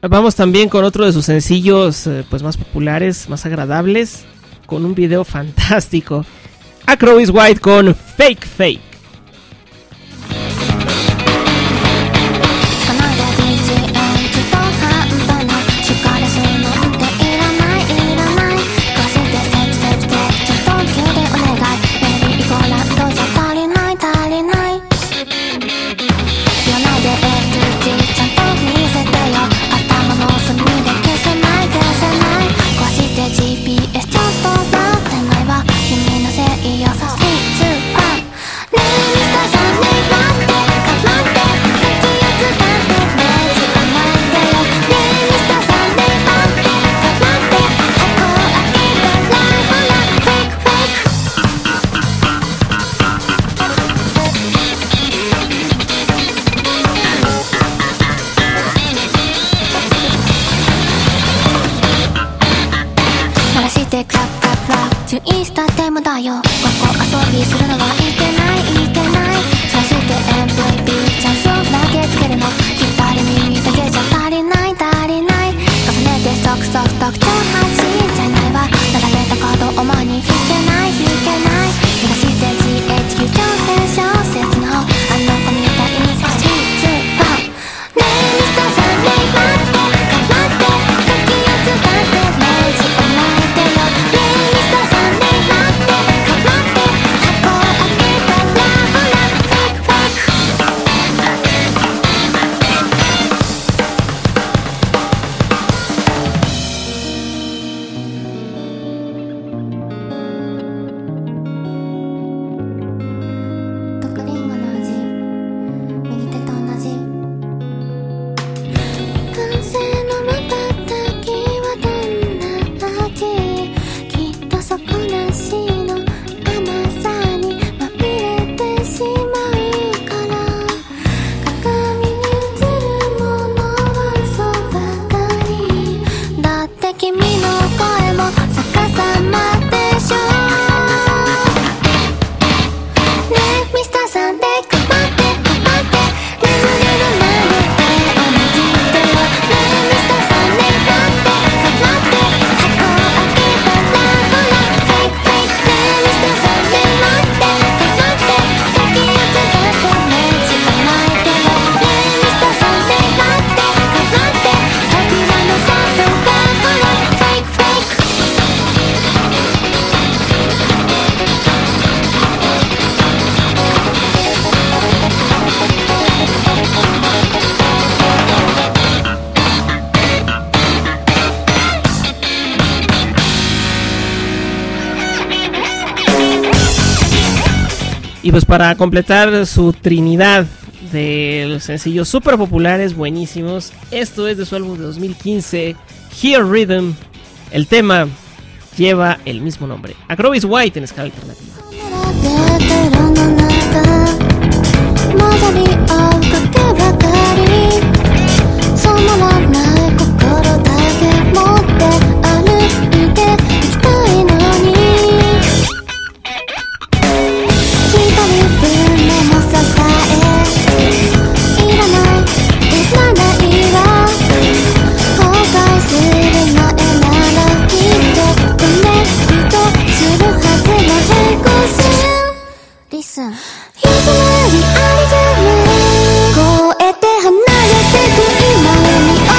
Vamos también con otro de sus sencillos pues más populares, más agradables, con un video fantástico. A Crow is White con Fake Fake.
GPS ちょっと待ってないわ君のせいよ 3、2、注意したって無駄よ。ここ遊びするのはいけないいけない。そして MVP チャンスを投げつけるの。左耳だけじゃ足りない足りない。重ねてストックストックストックじゃ走っちゃいないわ。並べたカードを前に引けない引けない。逃がして GHQ 長編小説の方あの子みたいにストリートファンねえミスターさんねえ待ってかまって時を使って明治を巻いてよねえミスターさんねえ待ってかまって箱を開けたらほらフェイクフェイク毒リンゴの味右手と同じ完成の瞬きはどんな味きっと底なしの甘さにまみれてしまうから鏡に映るものは嘘ばかりだって君の声も逆さまでしょねえミスターさんでかまってかまって眠れるまで手を握ってよねえミスターさんね待ってかまって箱を開けたらほらフェイクフェイクねえミスターさんね待ってかまって時を使って明治を巻いてよねえミスターさんね待ってかまって扉の外がほらフェイクフェイク
Y pues para completar su trinidad de los sencillos super populares, buenísimos, esto es de su álbum de 2015, Hear Rhythm. El tema lleva el mismo nombre, A Crow is White en escala alternativa.
混ざり合うだけばかり染まらない心だけ持って歩いていきたいのに左胸の支えいらないいらないわ後悔する前ならきっとコネクトするはずの平行線 Listen Here's a realism 超えて離れてく今に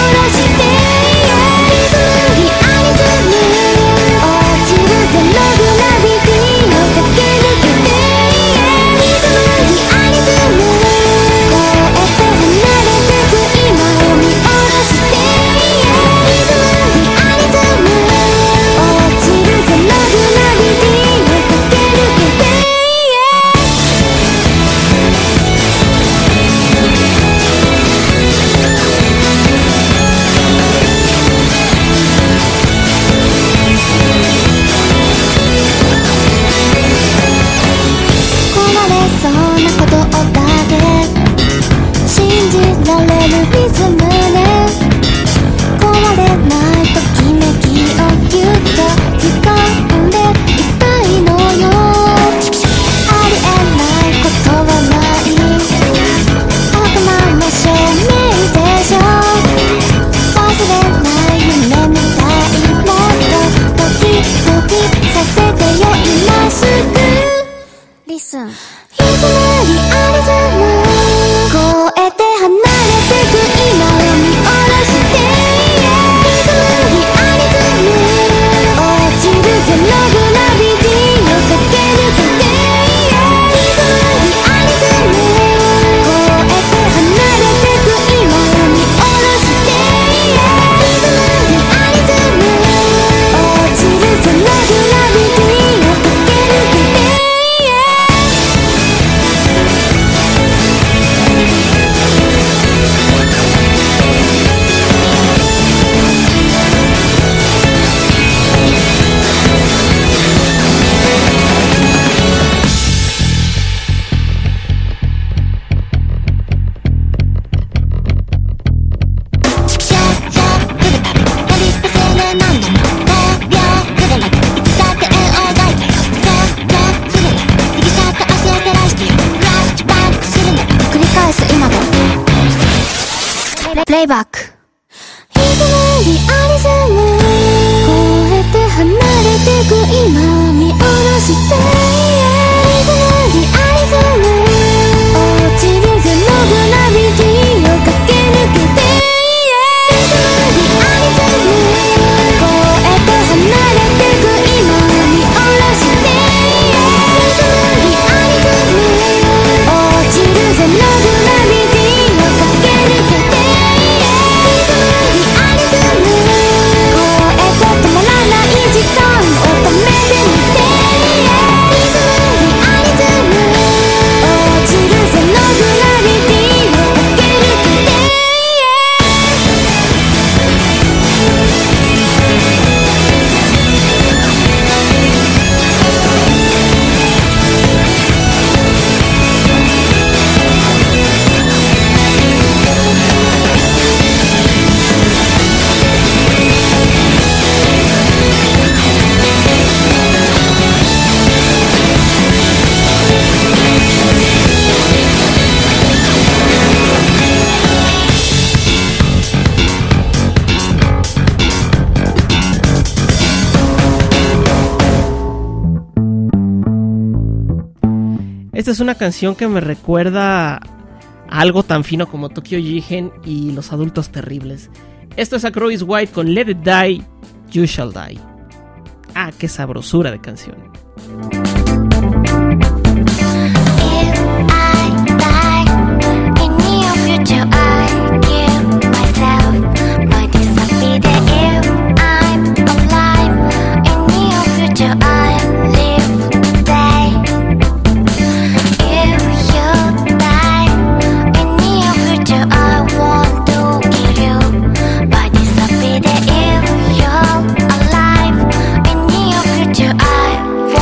レイバック。歪むリアリズム越えて離れてく今見下ろして歪むリアリズム落ちるゼログラビティを駆け抜けて歪むリアリズム越えて離れてく今見下ろして歪むリアリズム落ちるゼログラビティを駆け抜けて歪むリアリズム越えて止まらない時間を止めてみて歪むリアリズム落ちるゼログラビティを駆け抜けて
Esta es una canción que me recuerda a algo tan fino como Tokyo Jigen y Los Adultos Terribles. Esto es A Crow is White con Let It Die, You Shall Die. Ah, qué sabrosura de canción.
Alive in your future, I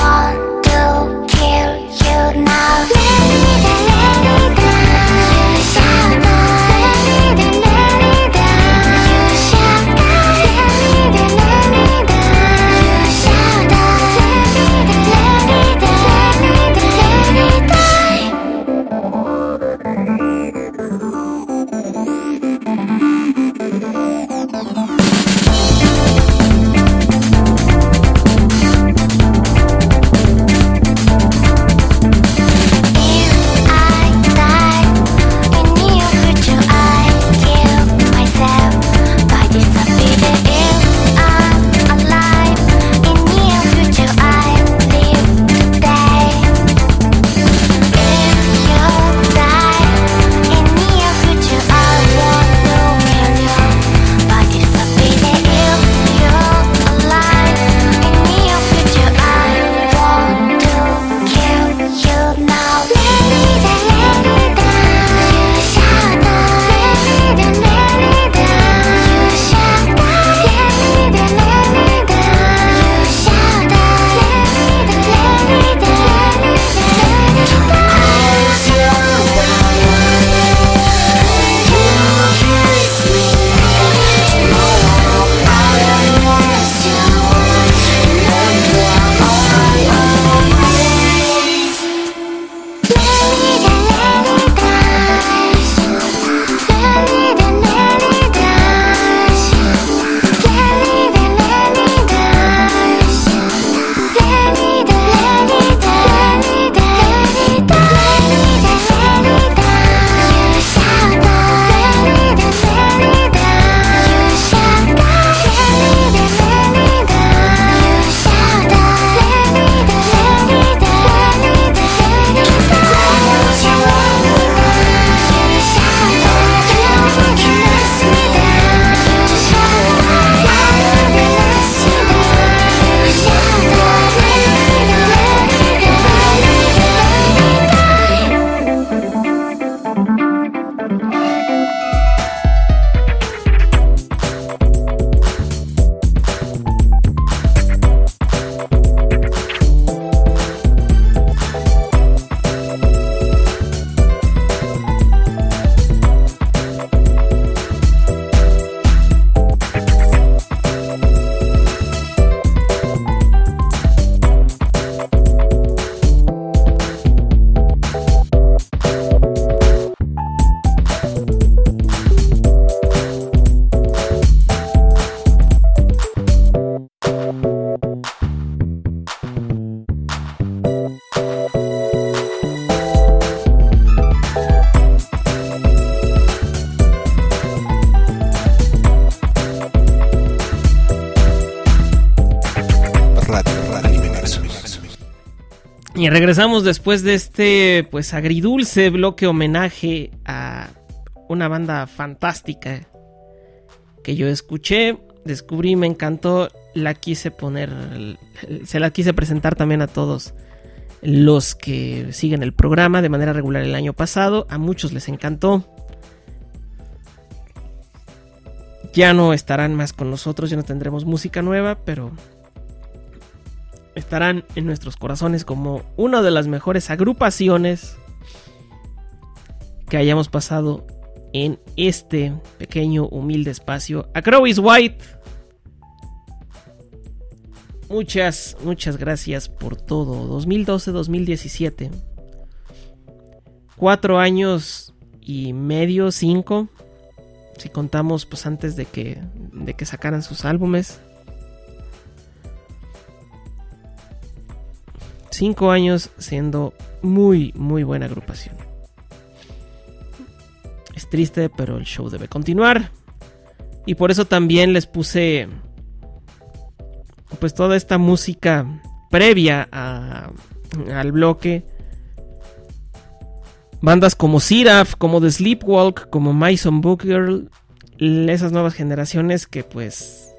Y regresamos después de este, pues, agridulce bloque homenaje a una banda fantástica que yo escuché, descubrí, me encantó, la quise poner, se la quise presentar también a todos los que siguen el programa de manera regular el año pasado. A muchos les encantó. Ya no estarán más con nosotros, ya no tendremos música nueva, pero estarán en nuestros corazones como una de las mejores agrupaciones que hayamos pasado en este pequeño, humilde espacio. A Crow is White, muchas gracias por todo. 2012-2017, 4 años y medio, 5, si contamos pues antes de que sacaran sus álbumes. 5 años siendo muy buena agrupación. Es triste, pero el show debe continuar. Y por eso también les puse pues toda esta música previa al bloque. Bandas como Seraph, como The Sleepwalk, como Mason Book Girl. Esas nuevas generaciones que pues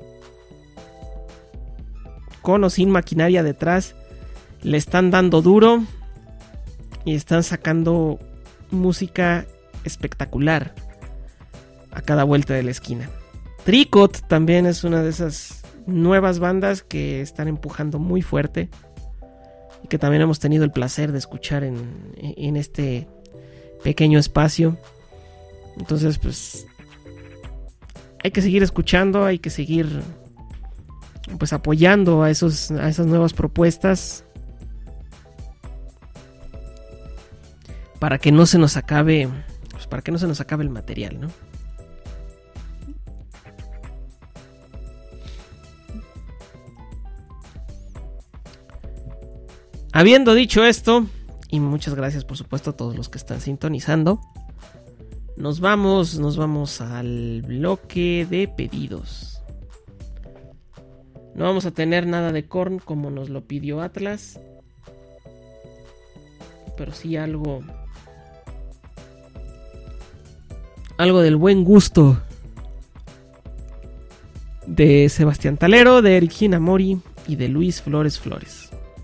con o sin maquinaria detrás le están dando duro y están sacando música espectacular a cada vuelta de la esquina. Tricot también es una de esas nuevas bandas que están empujando muy fuerte y que también hemos tenido el placer de escuchar en este pequeño espacio. Entonces pues hay que seguir escuchando, hay que seguir pues apoyando a esas nuevas propuestas para que no se nos acabe, pues para que no se nos acabe el material, ¿no? Habiendo dicho esto, y muchas gracias por supuesto a todos los que están sintonizando, nos vamos al bloque de pedidos. No vamos a tener nada de Korn como nos lo pidió Atlas, pero sí algo del buen gusto de Sebastián Talero, de Eric Hinamori y de Luis Flores Flores.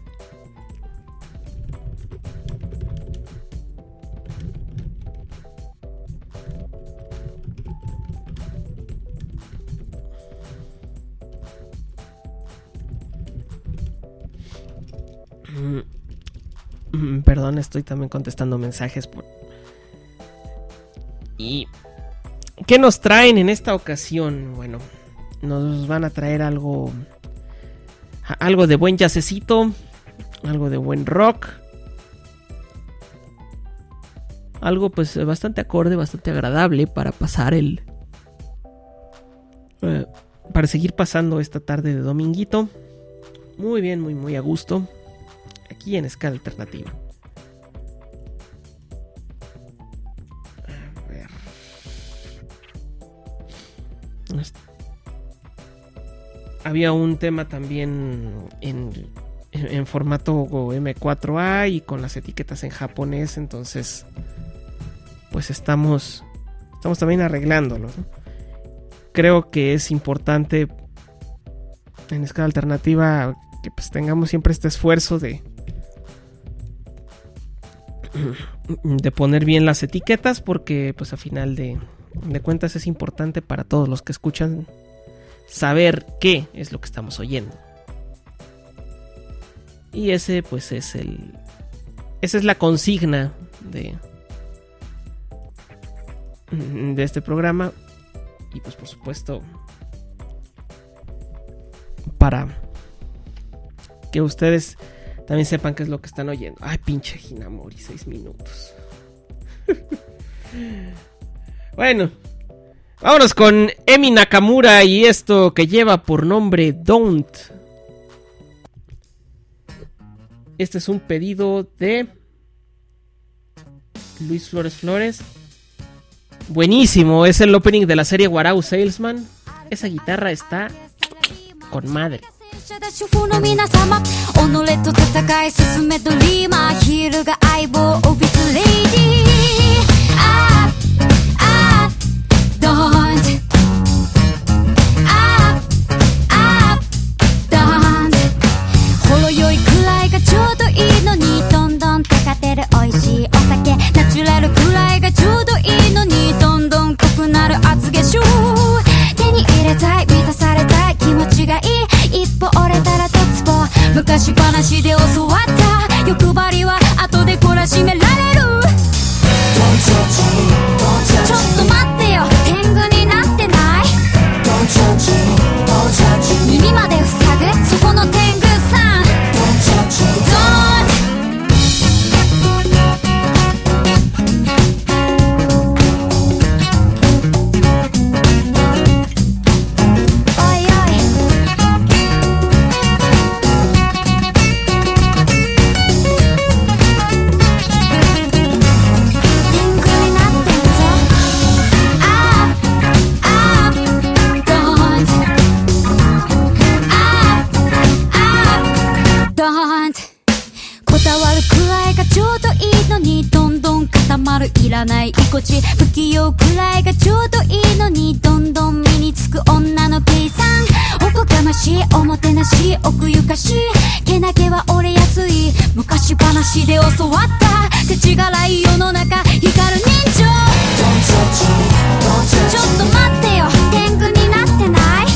Perdón, estoy también contestando mensajes ¿Y qué nos traen en esta ocasión? Bueno, nos van a traer algo de buen jazzecito, algo de buen rock, algo pues bastante acorde, bastante agradable para pasar para seguir pasando esta tarde de dominguito. Muy bien, muy a gusto aquí en Escala Alternativa. Había un tema también en formato M4A y con las etiquetas en japonés, entonces pues estamos también arreglándolo, ¿no? Creo que es importante en Escala Alternativa que pues tengamos siempre este esfuerzo de poner bien las etiquetas, porque pues a final de cuentas es importante para todos los que escuchan saber qué es lo que estamos oyendo. Y esa es la consigna de este programa. Y pues por supuesto para que ustedes también sepan qué es lo que están oyendo. Ay, pinche Hinamori, 6 minutos. Bueno, vámonos con Emi Nakamura y esto que lleva por nombre Don't. Este es un pedido de Luis Flores Flores. Buenísimo, es el opening de la serie Warau Salesman. Esa guitarra está con madre.
主婦の皆様己と戦い進めドリーマーヒールが相棒オフィスレイディーdon'tほろ酔いくらいがちょうどいいのにどんどんテカてる美味しいお酒ナチュラルくらいがちょうどいいのにどんどん濃くなる厚化粧手に入れたい満たされたい気持ちがいい一歩折れたら突破昔話で教わった欲張りは後で懲らしめられるちょっと待ってよ天狗になってない耳まで塞ぐそこの天狗さんいらない居心地不器用くらいがちょうどいいのにどんどん身につく女の計算おこがましいおもてなし奥ゆかしいけなげは折れやすい昔話で教わった世知辛い世の中光る人情ちょっと待ってよ天狗になってない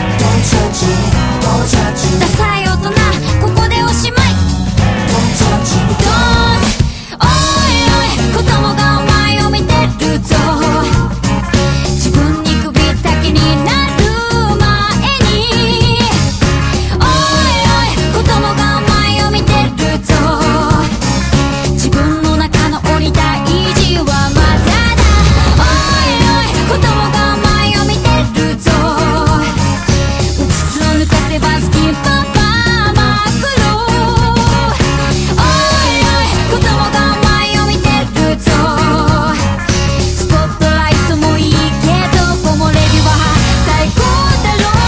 ダサい大人ここでおしまいおいおい子供がお前を見てるぞ自分に首だけになる前においおい子供がお前を見てるぞ自分の中の鬼大事はまだだおいおい子供がお前を見てるぞうつつを抜かせばスキンパパマクロおいおい子供がお前を見てるぞスポットライトもいいけど木漏れ日は最高だろ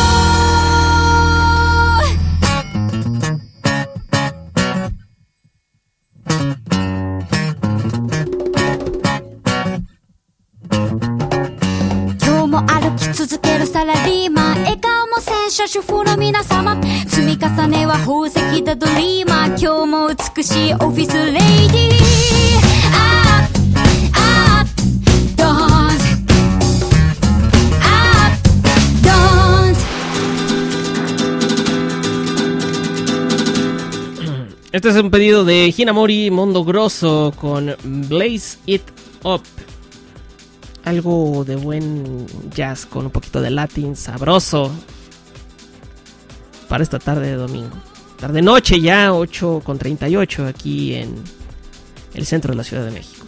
今日も歩き続けるサラリーマン笑顔も洗車主婦の皆様積み重ねは宝石だドリーマー今日も美しいオフィスレイディーdon't
Este es un pedido de Hinamori Mondo Grosso con Blaze It Up. Algo de buen jazz con un poquito de latín sabroso para esta tarde de domingo. Tarde noche ya, 8:38 aquí en el centro de la Ciudad de México.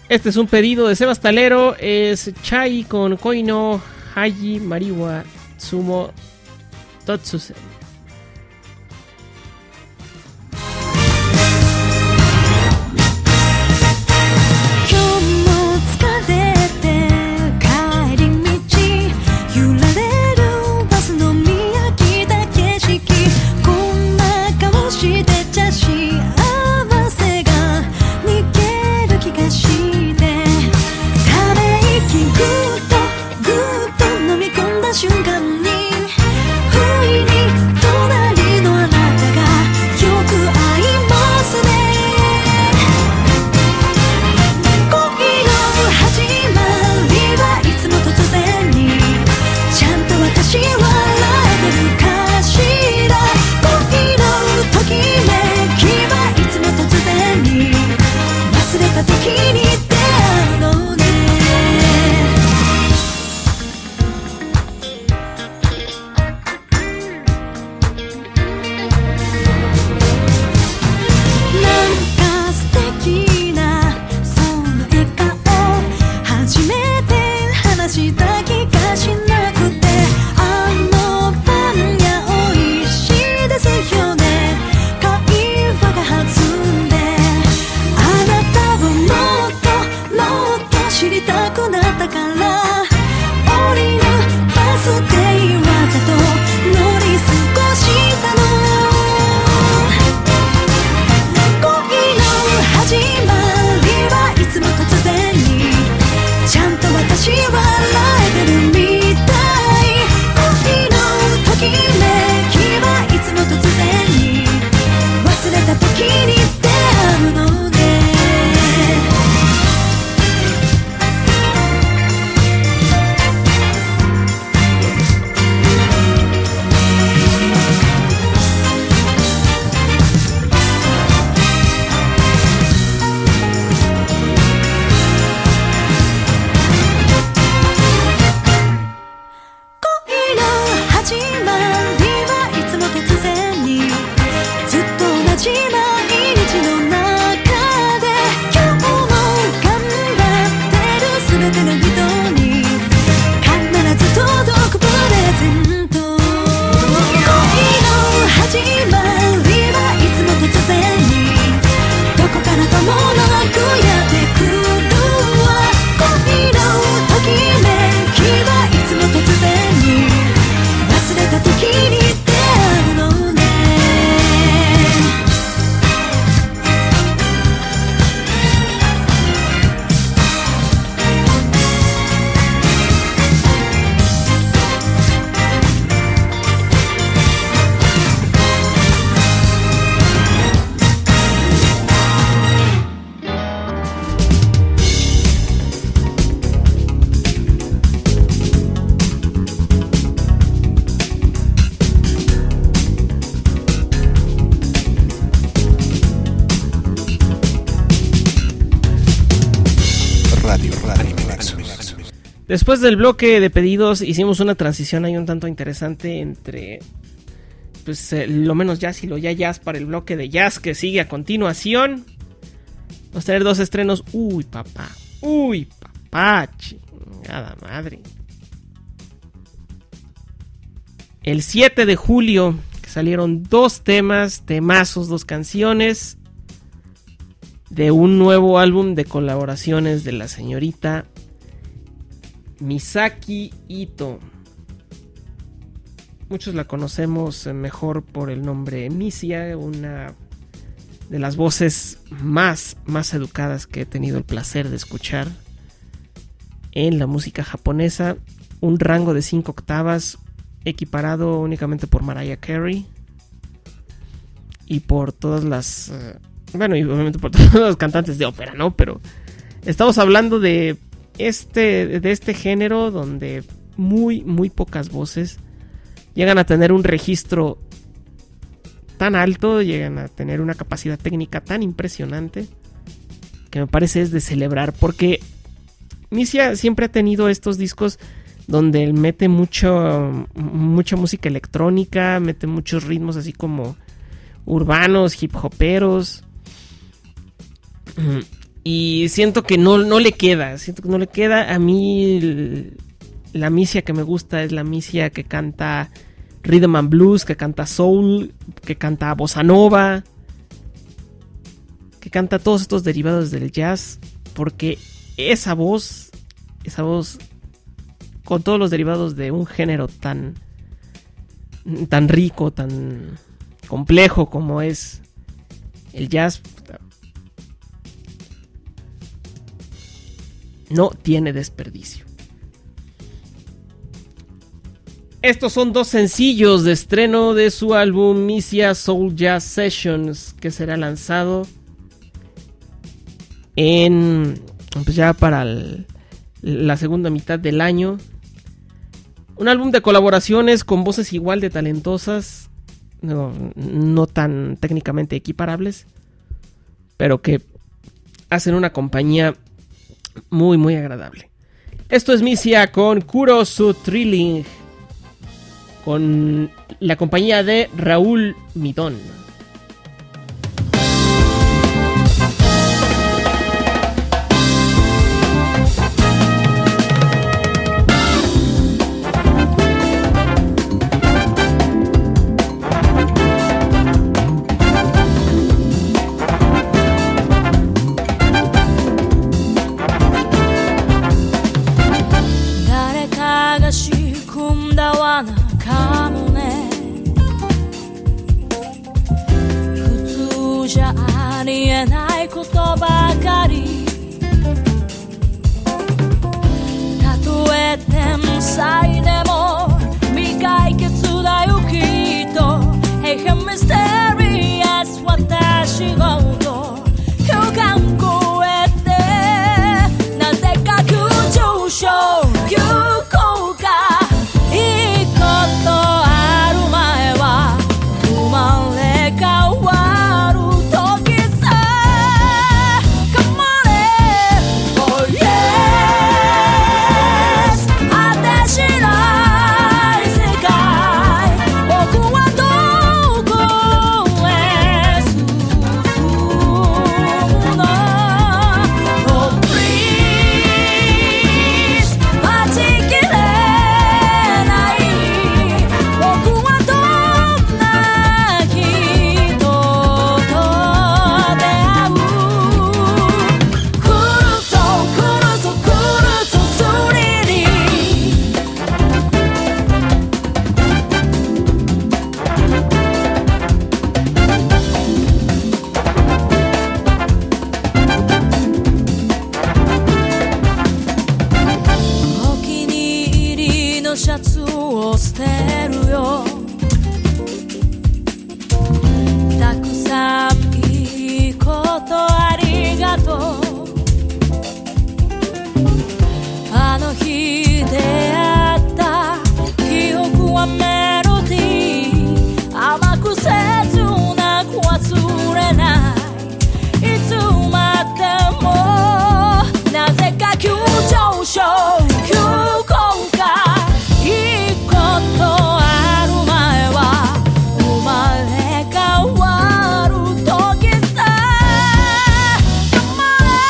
Este es un pedido de Sebas Talero. Es Chai con Koino Haji Mariwa Tsumo Totsusen.
瞬間に不意に隣のあなたがよく会いますね。恋の始まりはいつも突然にちゃんと私笑えてるかしら。恋のときめきはいつも突然に忘れた時に出会うのね。した気がしなくてあのパン屋美味しいですよね。会話が弾んであなたをもっと知りたくなったから降りるバス停わざと乗り過ごしたの。恋の始まりはいつも突然にちゃんと私は笑えてるみたい。恋のときめきはいつも突然に忘れた時に出会うのね。始まりはいつも突然にずっと同じ毎日の中で今日も頑張ってるすべての人に必ず届くプレゼント。恋の始まりはいつも突然にどこからともなくやってくるわ。恋のときめきはいつも突然に忘れた時に出会うのね。
Después del bloque de pedidos hicimos una transición ahí un tanto interesante entre pues lo menos jazz y lo ya jazz para el bloque de jazz que sigue a continuación. Vamos a tener dos estrenos. Uy papá, chingada madre. El 7 de julio que salieron dos temazos, dos canciones de un nuevo álbum de colaboraciones de la señorita Misaki Ito. Muchos la conocemos mejor por el nombre Misia, una de las voces más educadas que he tenido el placer de escuchar en la música japonesa. Un rango de 5 octavas equiparado únicamente por Mariah Carey y por todas las bueno, y obviamente por todos los cantantes de ópera, ¿no? Pero estamos hablando de este género donde muy pocas voces llegan a tener un registro tan alto, llegan a tener una capacidad técnica tan impresionante que me parece es de celebrar, porque Misia siempre ha tenido estos discos donde él mete mucha música electrónica, mete muchos ritmos así como urbanos, hip hoperos. Y siento que no le queda. A mí la Misia que me gusta es la Misia que canta Rhythm and Blues, que canta Soul, que canta Bossa Nova, que canta todos estos derivados del jazz. Porque esa voz con todos los derivados de un género tan rico, tan complejo como es el jazz, no tiene desperdicio. Estos son 2 sencillos de estreno de su álbum Misia Soul Jazz Sessions, que será lanzado pues ya para la segunda mitad del año. Un álbum de colaboraciones con voces igual de talentosas, no tan técnicamente equiparables, pero que hacen una compañía muy muy agradable. Esto es Misia con Kurosu Thrilling, con la compañía de Raúl Midón.
「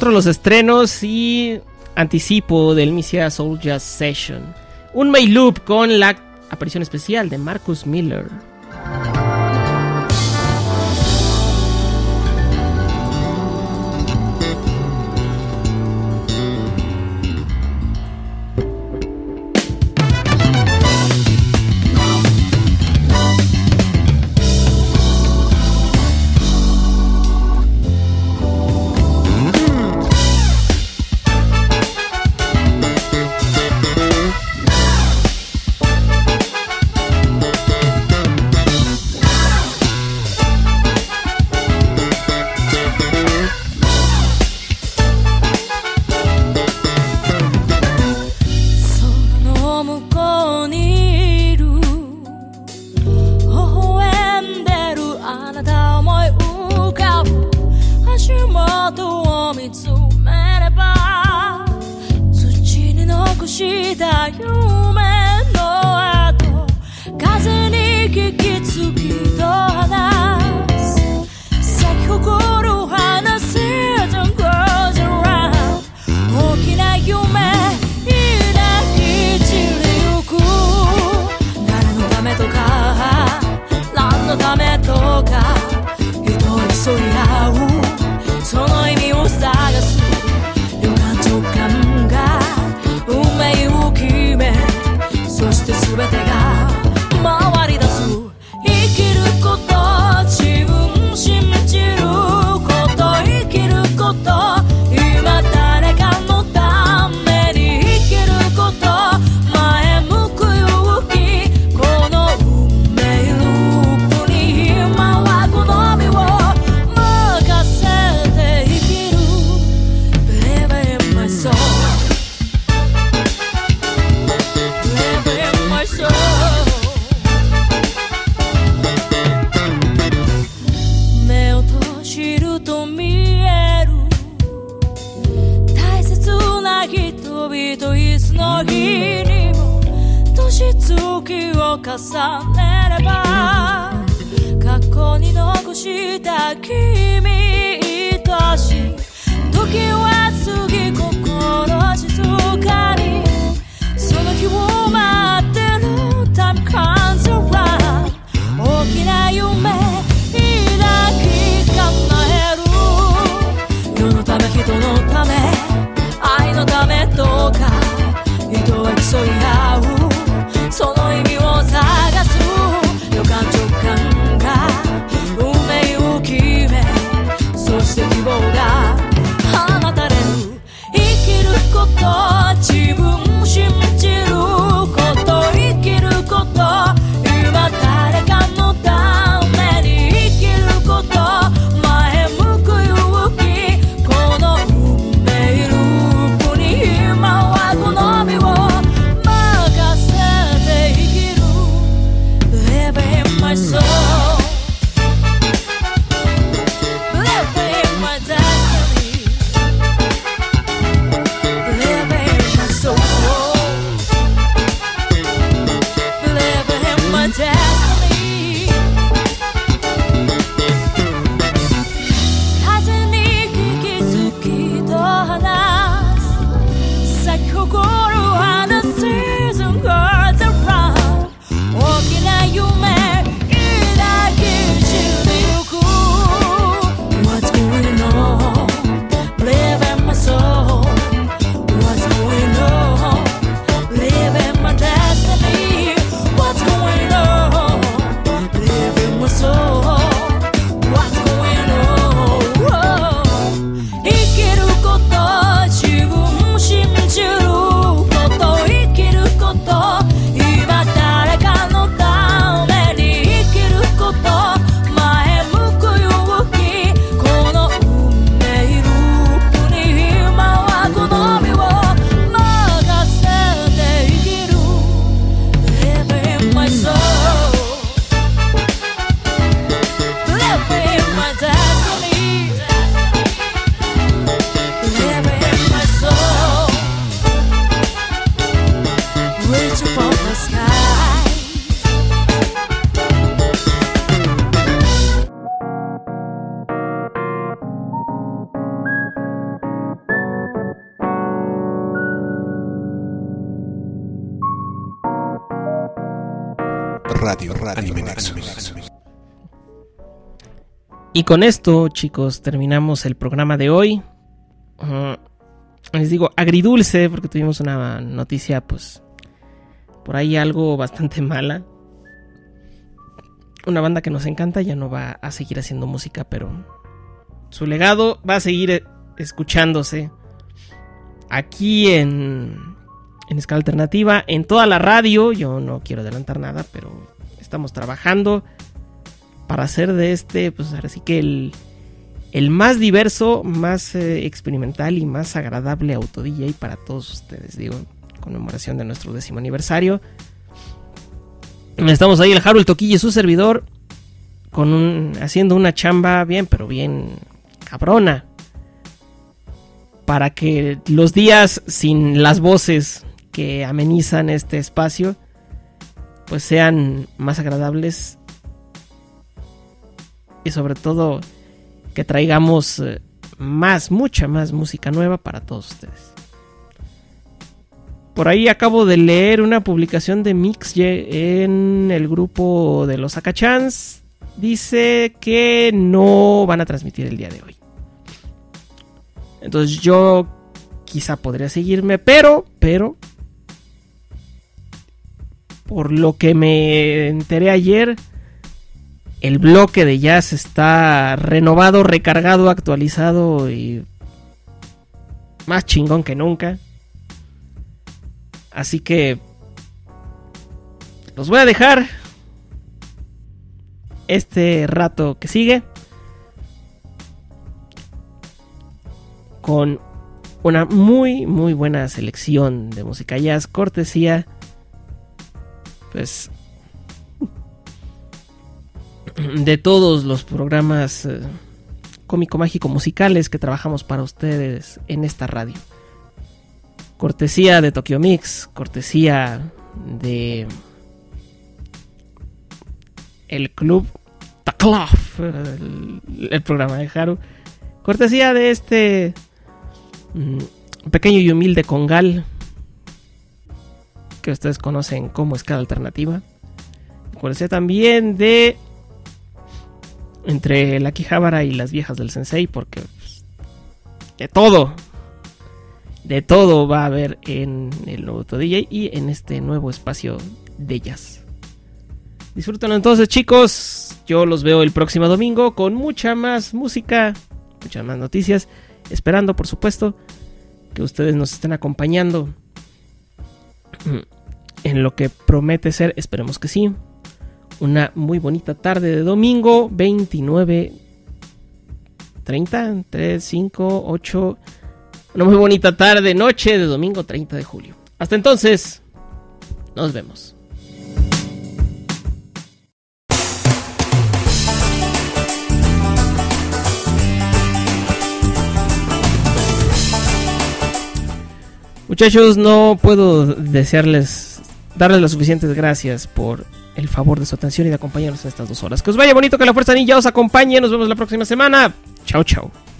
otro de los estrenos y anticipo del Misia Soul Jazz Session. Un May Loop con la aparición especial de Marcus Miller.
My destiny
Radio Anime Nexus.
Y con esto, chicos, terminamos el programa de hoy. Les digo agridulce porque tuvimos una noticia, pues, por ahí algo bastante mala. Una banda que nos encanta ya no va a seguir haciendo música, pero su legado va a seguir escuchándose aquí en Escala Alternativa, en toda la radio. Yo no quiero adelantar nada, pero estamos trabajando para hacer de este, pues ahora sí que el más diverso, más experimental y más agradable auto DJ para todos ustedes. Digo, en conmemoración de nuestro 10º aniversario. Estamos ahí el Haru, el Toquilla y su servidor haciendo una chamba bien, pero bien cabrona, para que los días sin las voces que amenizan este espacio pues sean más agradables, y sobre todo que traigamos mucha más música nueva para todos ustedes. Por ahí acabo de leer una publicación de Mixye en el grupo de los Akachans. Dice que no van a transmitir el día de hoy. Entonces yo quizá podría seguirme, pero por lo que me enteré ayer, el bloque de jazz está renovado, recargado, actualizado y más chingón que nunca. Así que los voy a dejar este rato que sigue con una muy buena selección de música jazz, cortesía pues de todos los programas cómico mágico musicales que trabajamos para ustedes en esta radio. Cortesía de Tokyo Mix, cortesía de el Club Taklov, el programa de Haru, cortesía de este pequeño y humilde congal que ustedes conocen como Escala Alternativa, cortesía también de Entre la Akihabara y las viejas del Sensei, porque pues, de todo va a haber en el nuevo DJ y en este nuevo espacio de jazz. Disfrútenlo entonces, chicos. Yo los veo el próximo domingo con mucha más música, muchas más noticias, esperando por supuesto que ustedes nos estén acompañando en lo que promete ser, esperemos que sí, una muy bonita tarde de domingo 29:30, 3, 5, 8... Una muy bonita tarde, noche de domingo 30 de julio. Hasta entonces, nos vemos. Muchachos, no puedo darles las suficientes gracias por el favor de su atención y de acompañarnos en estas 2 horas. Que os vaya bonito, que la Fuerza Ninja os acompañe. Nos vemos la próxima semana. Chao, chao.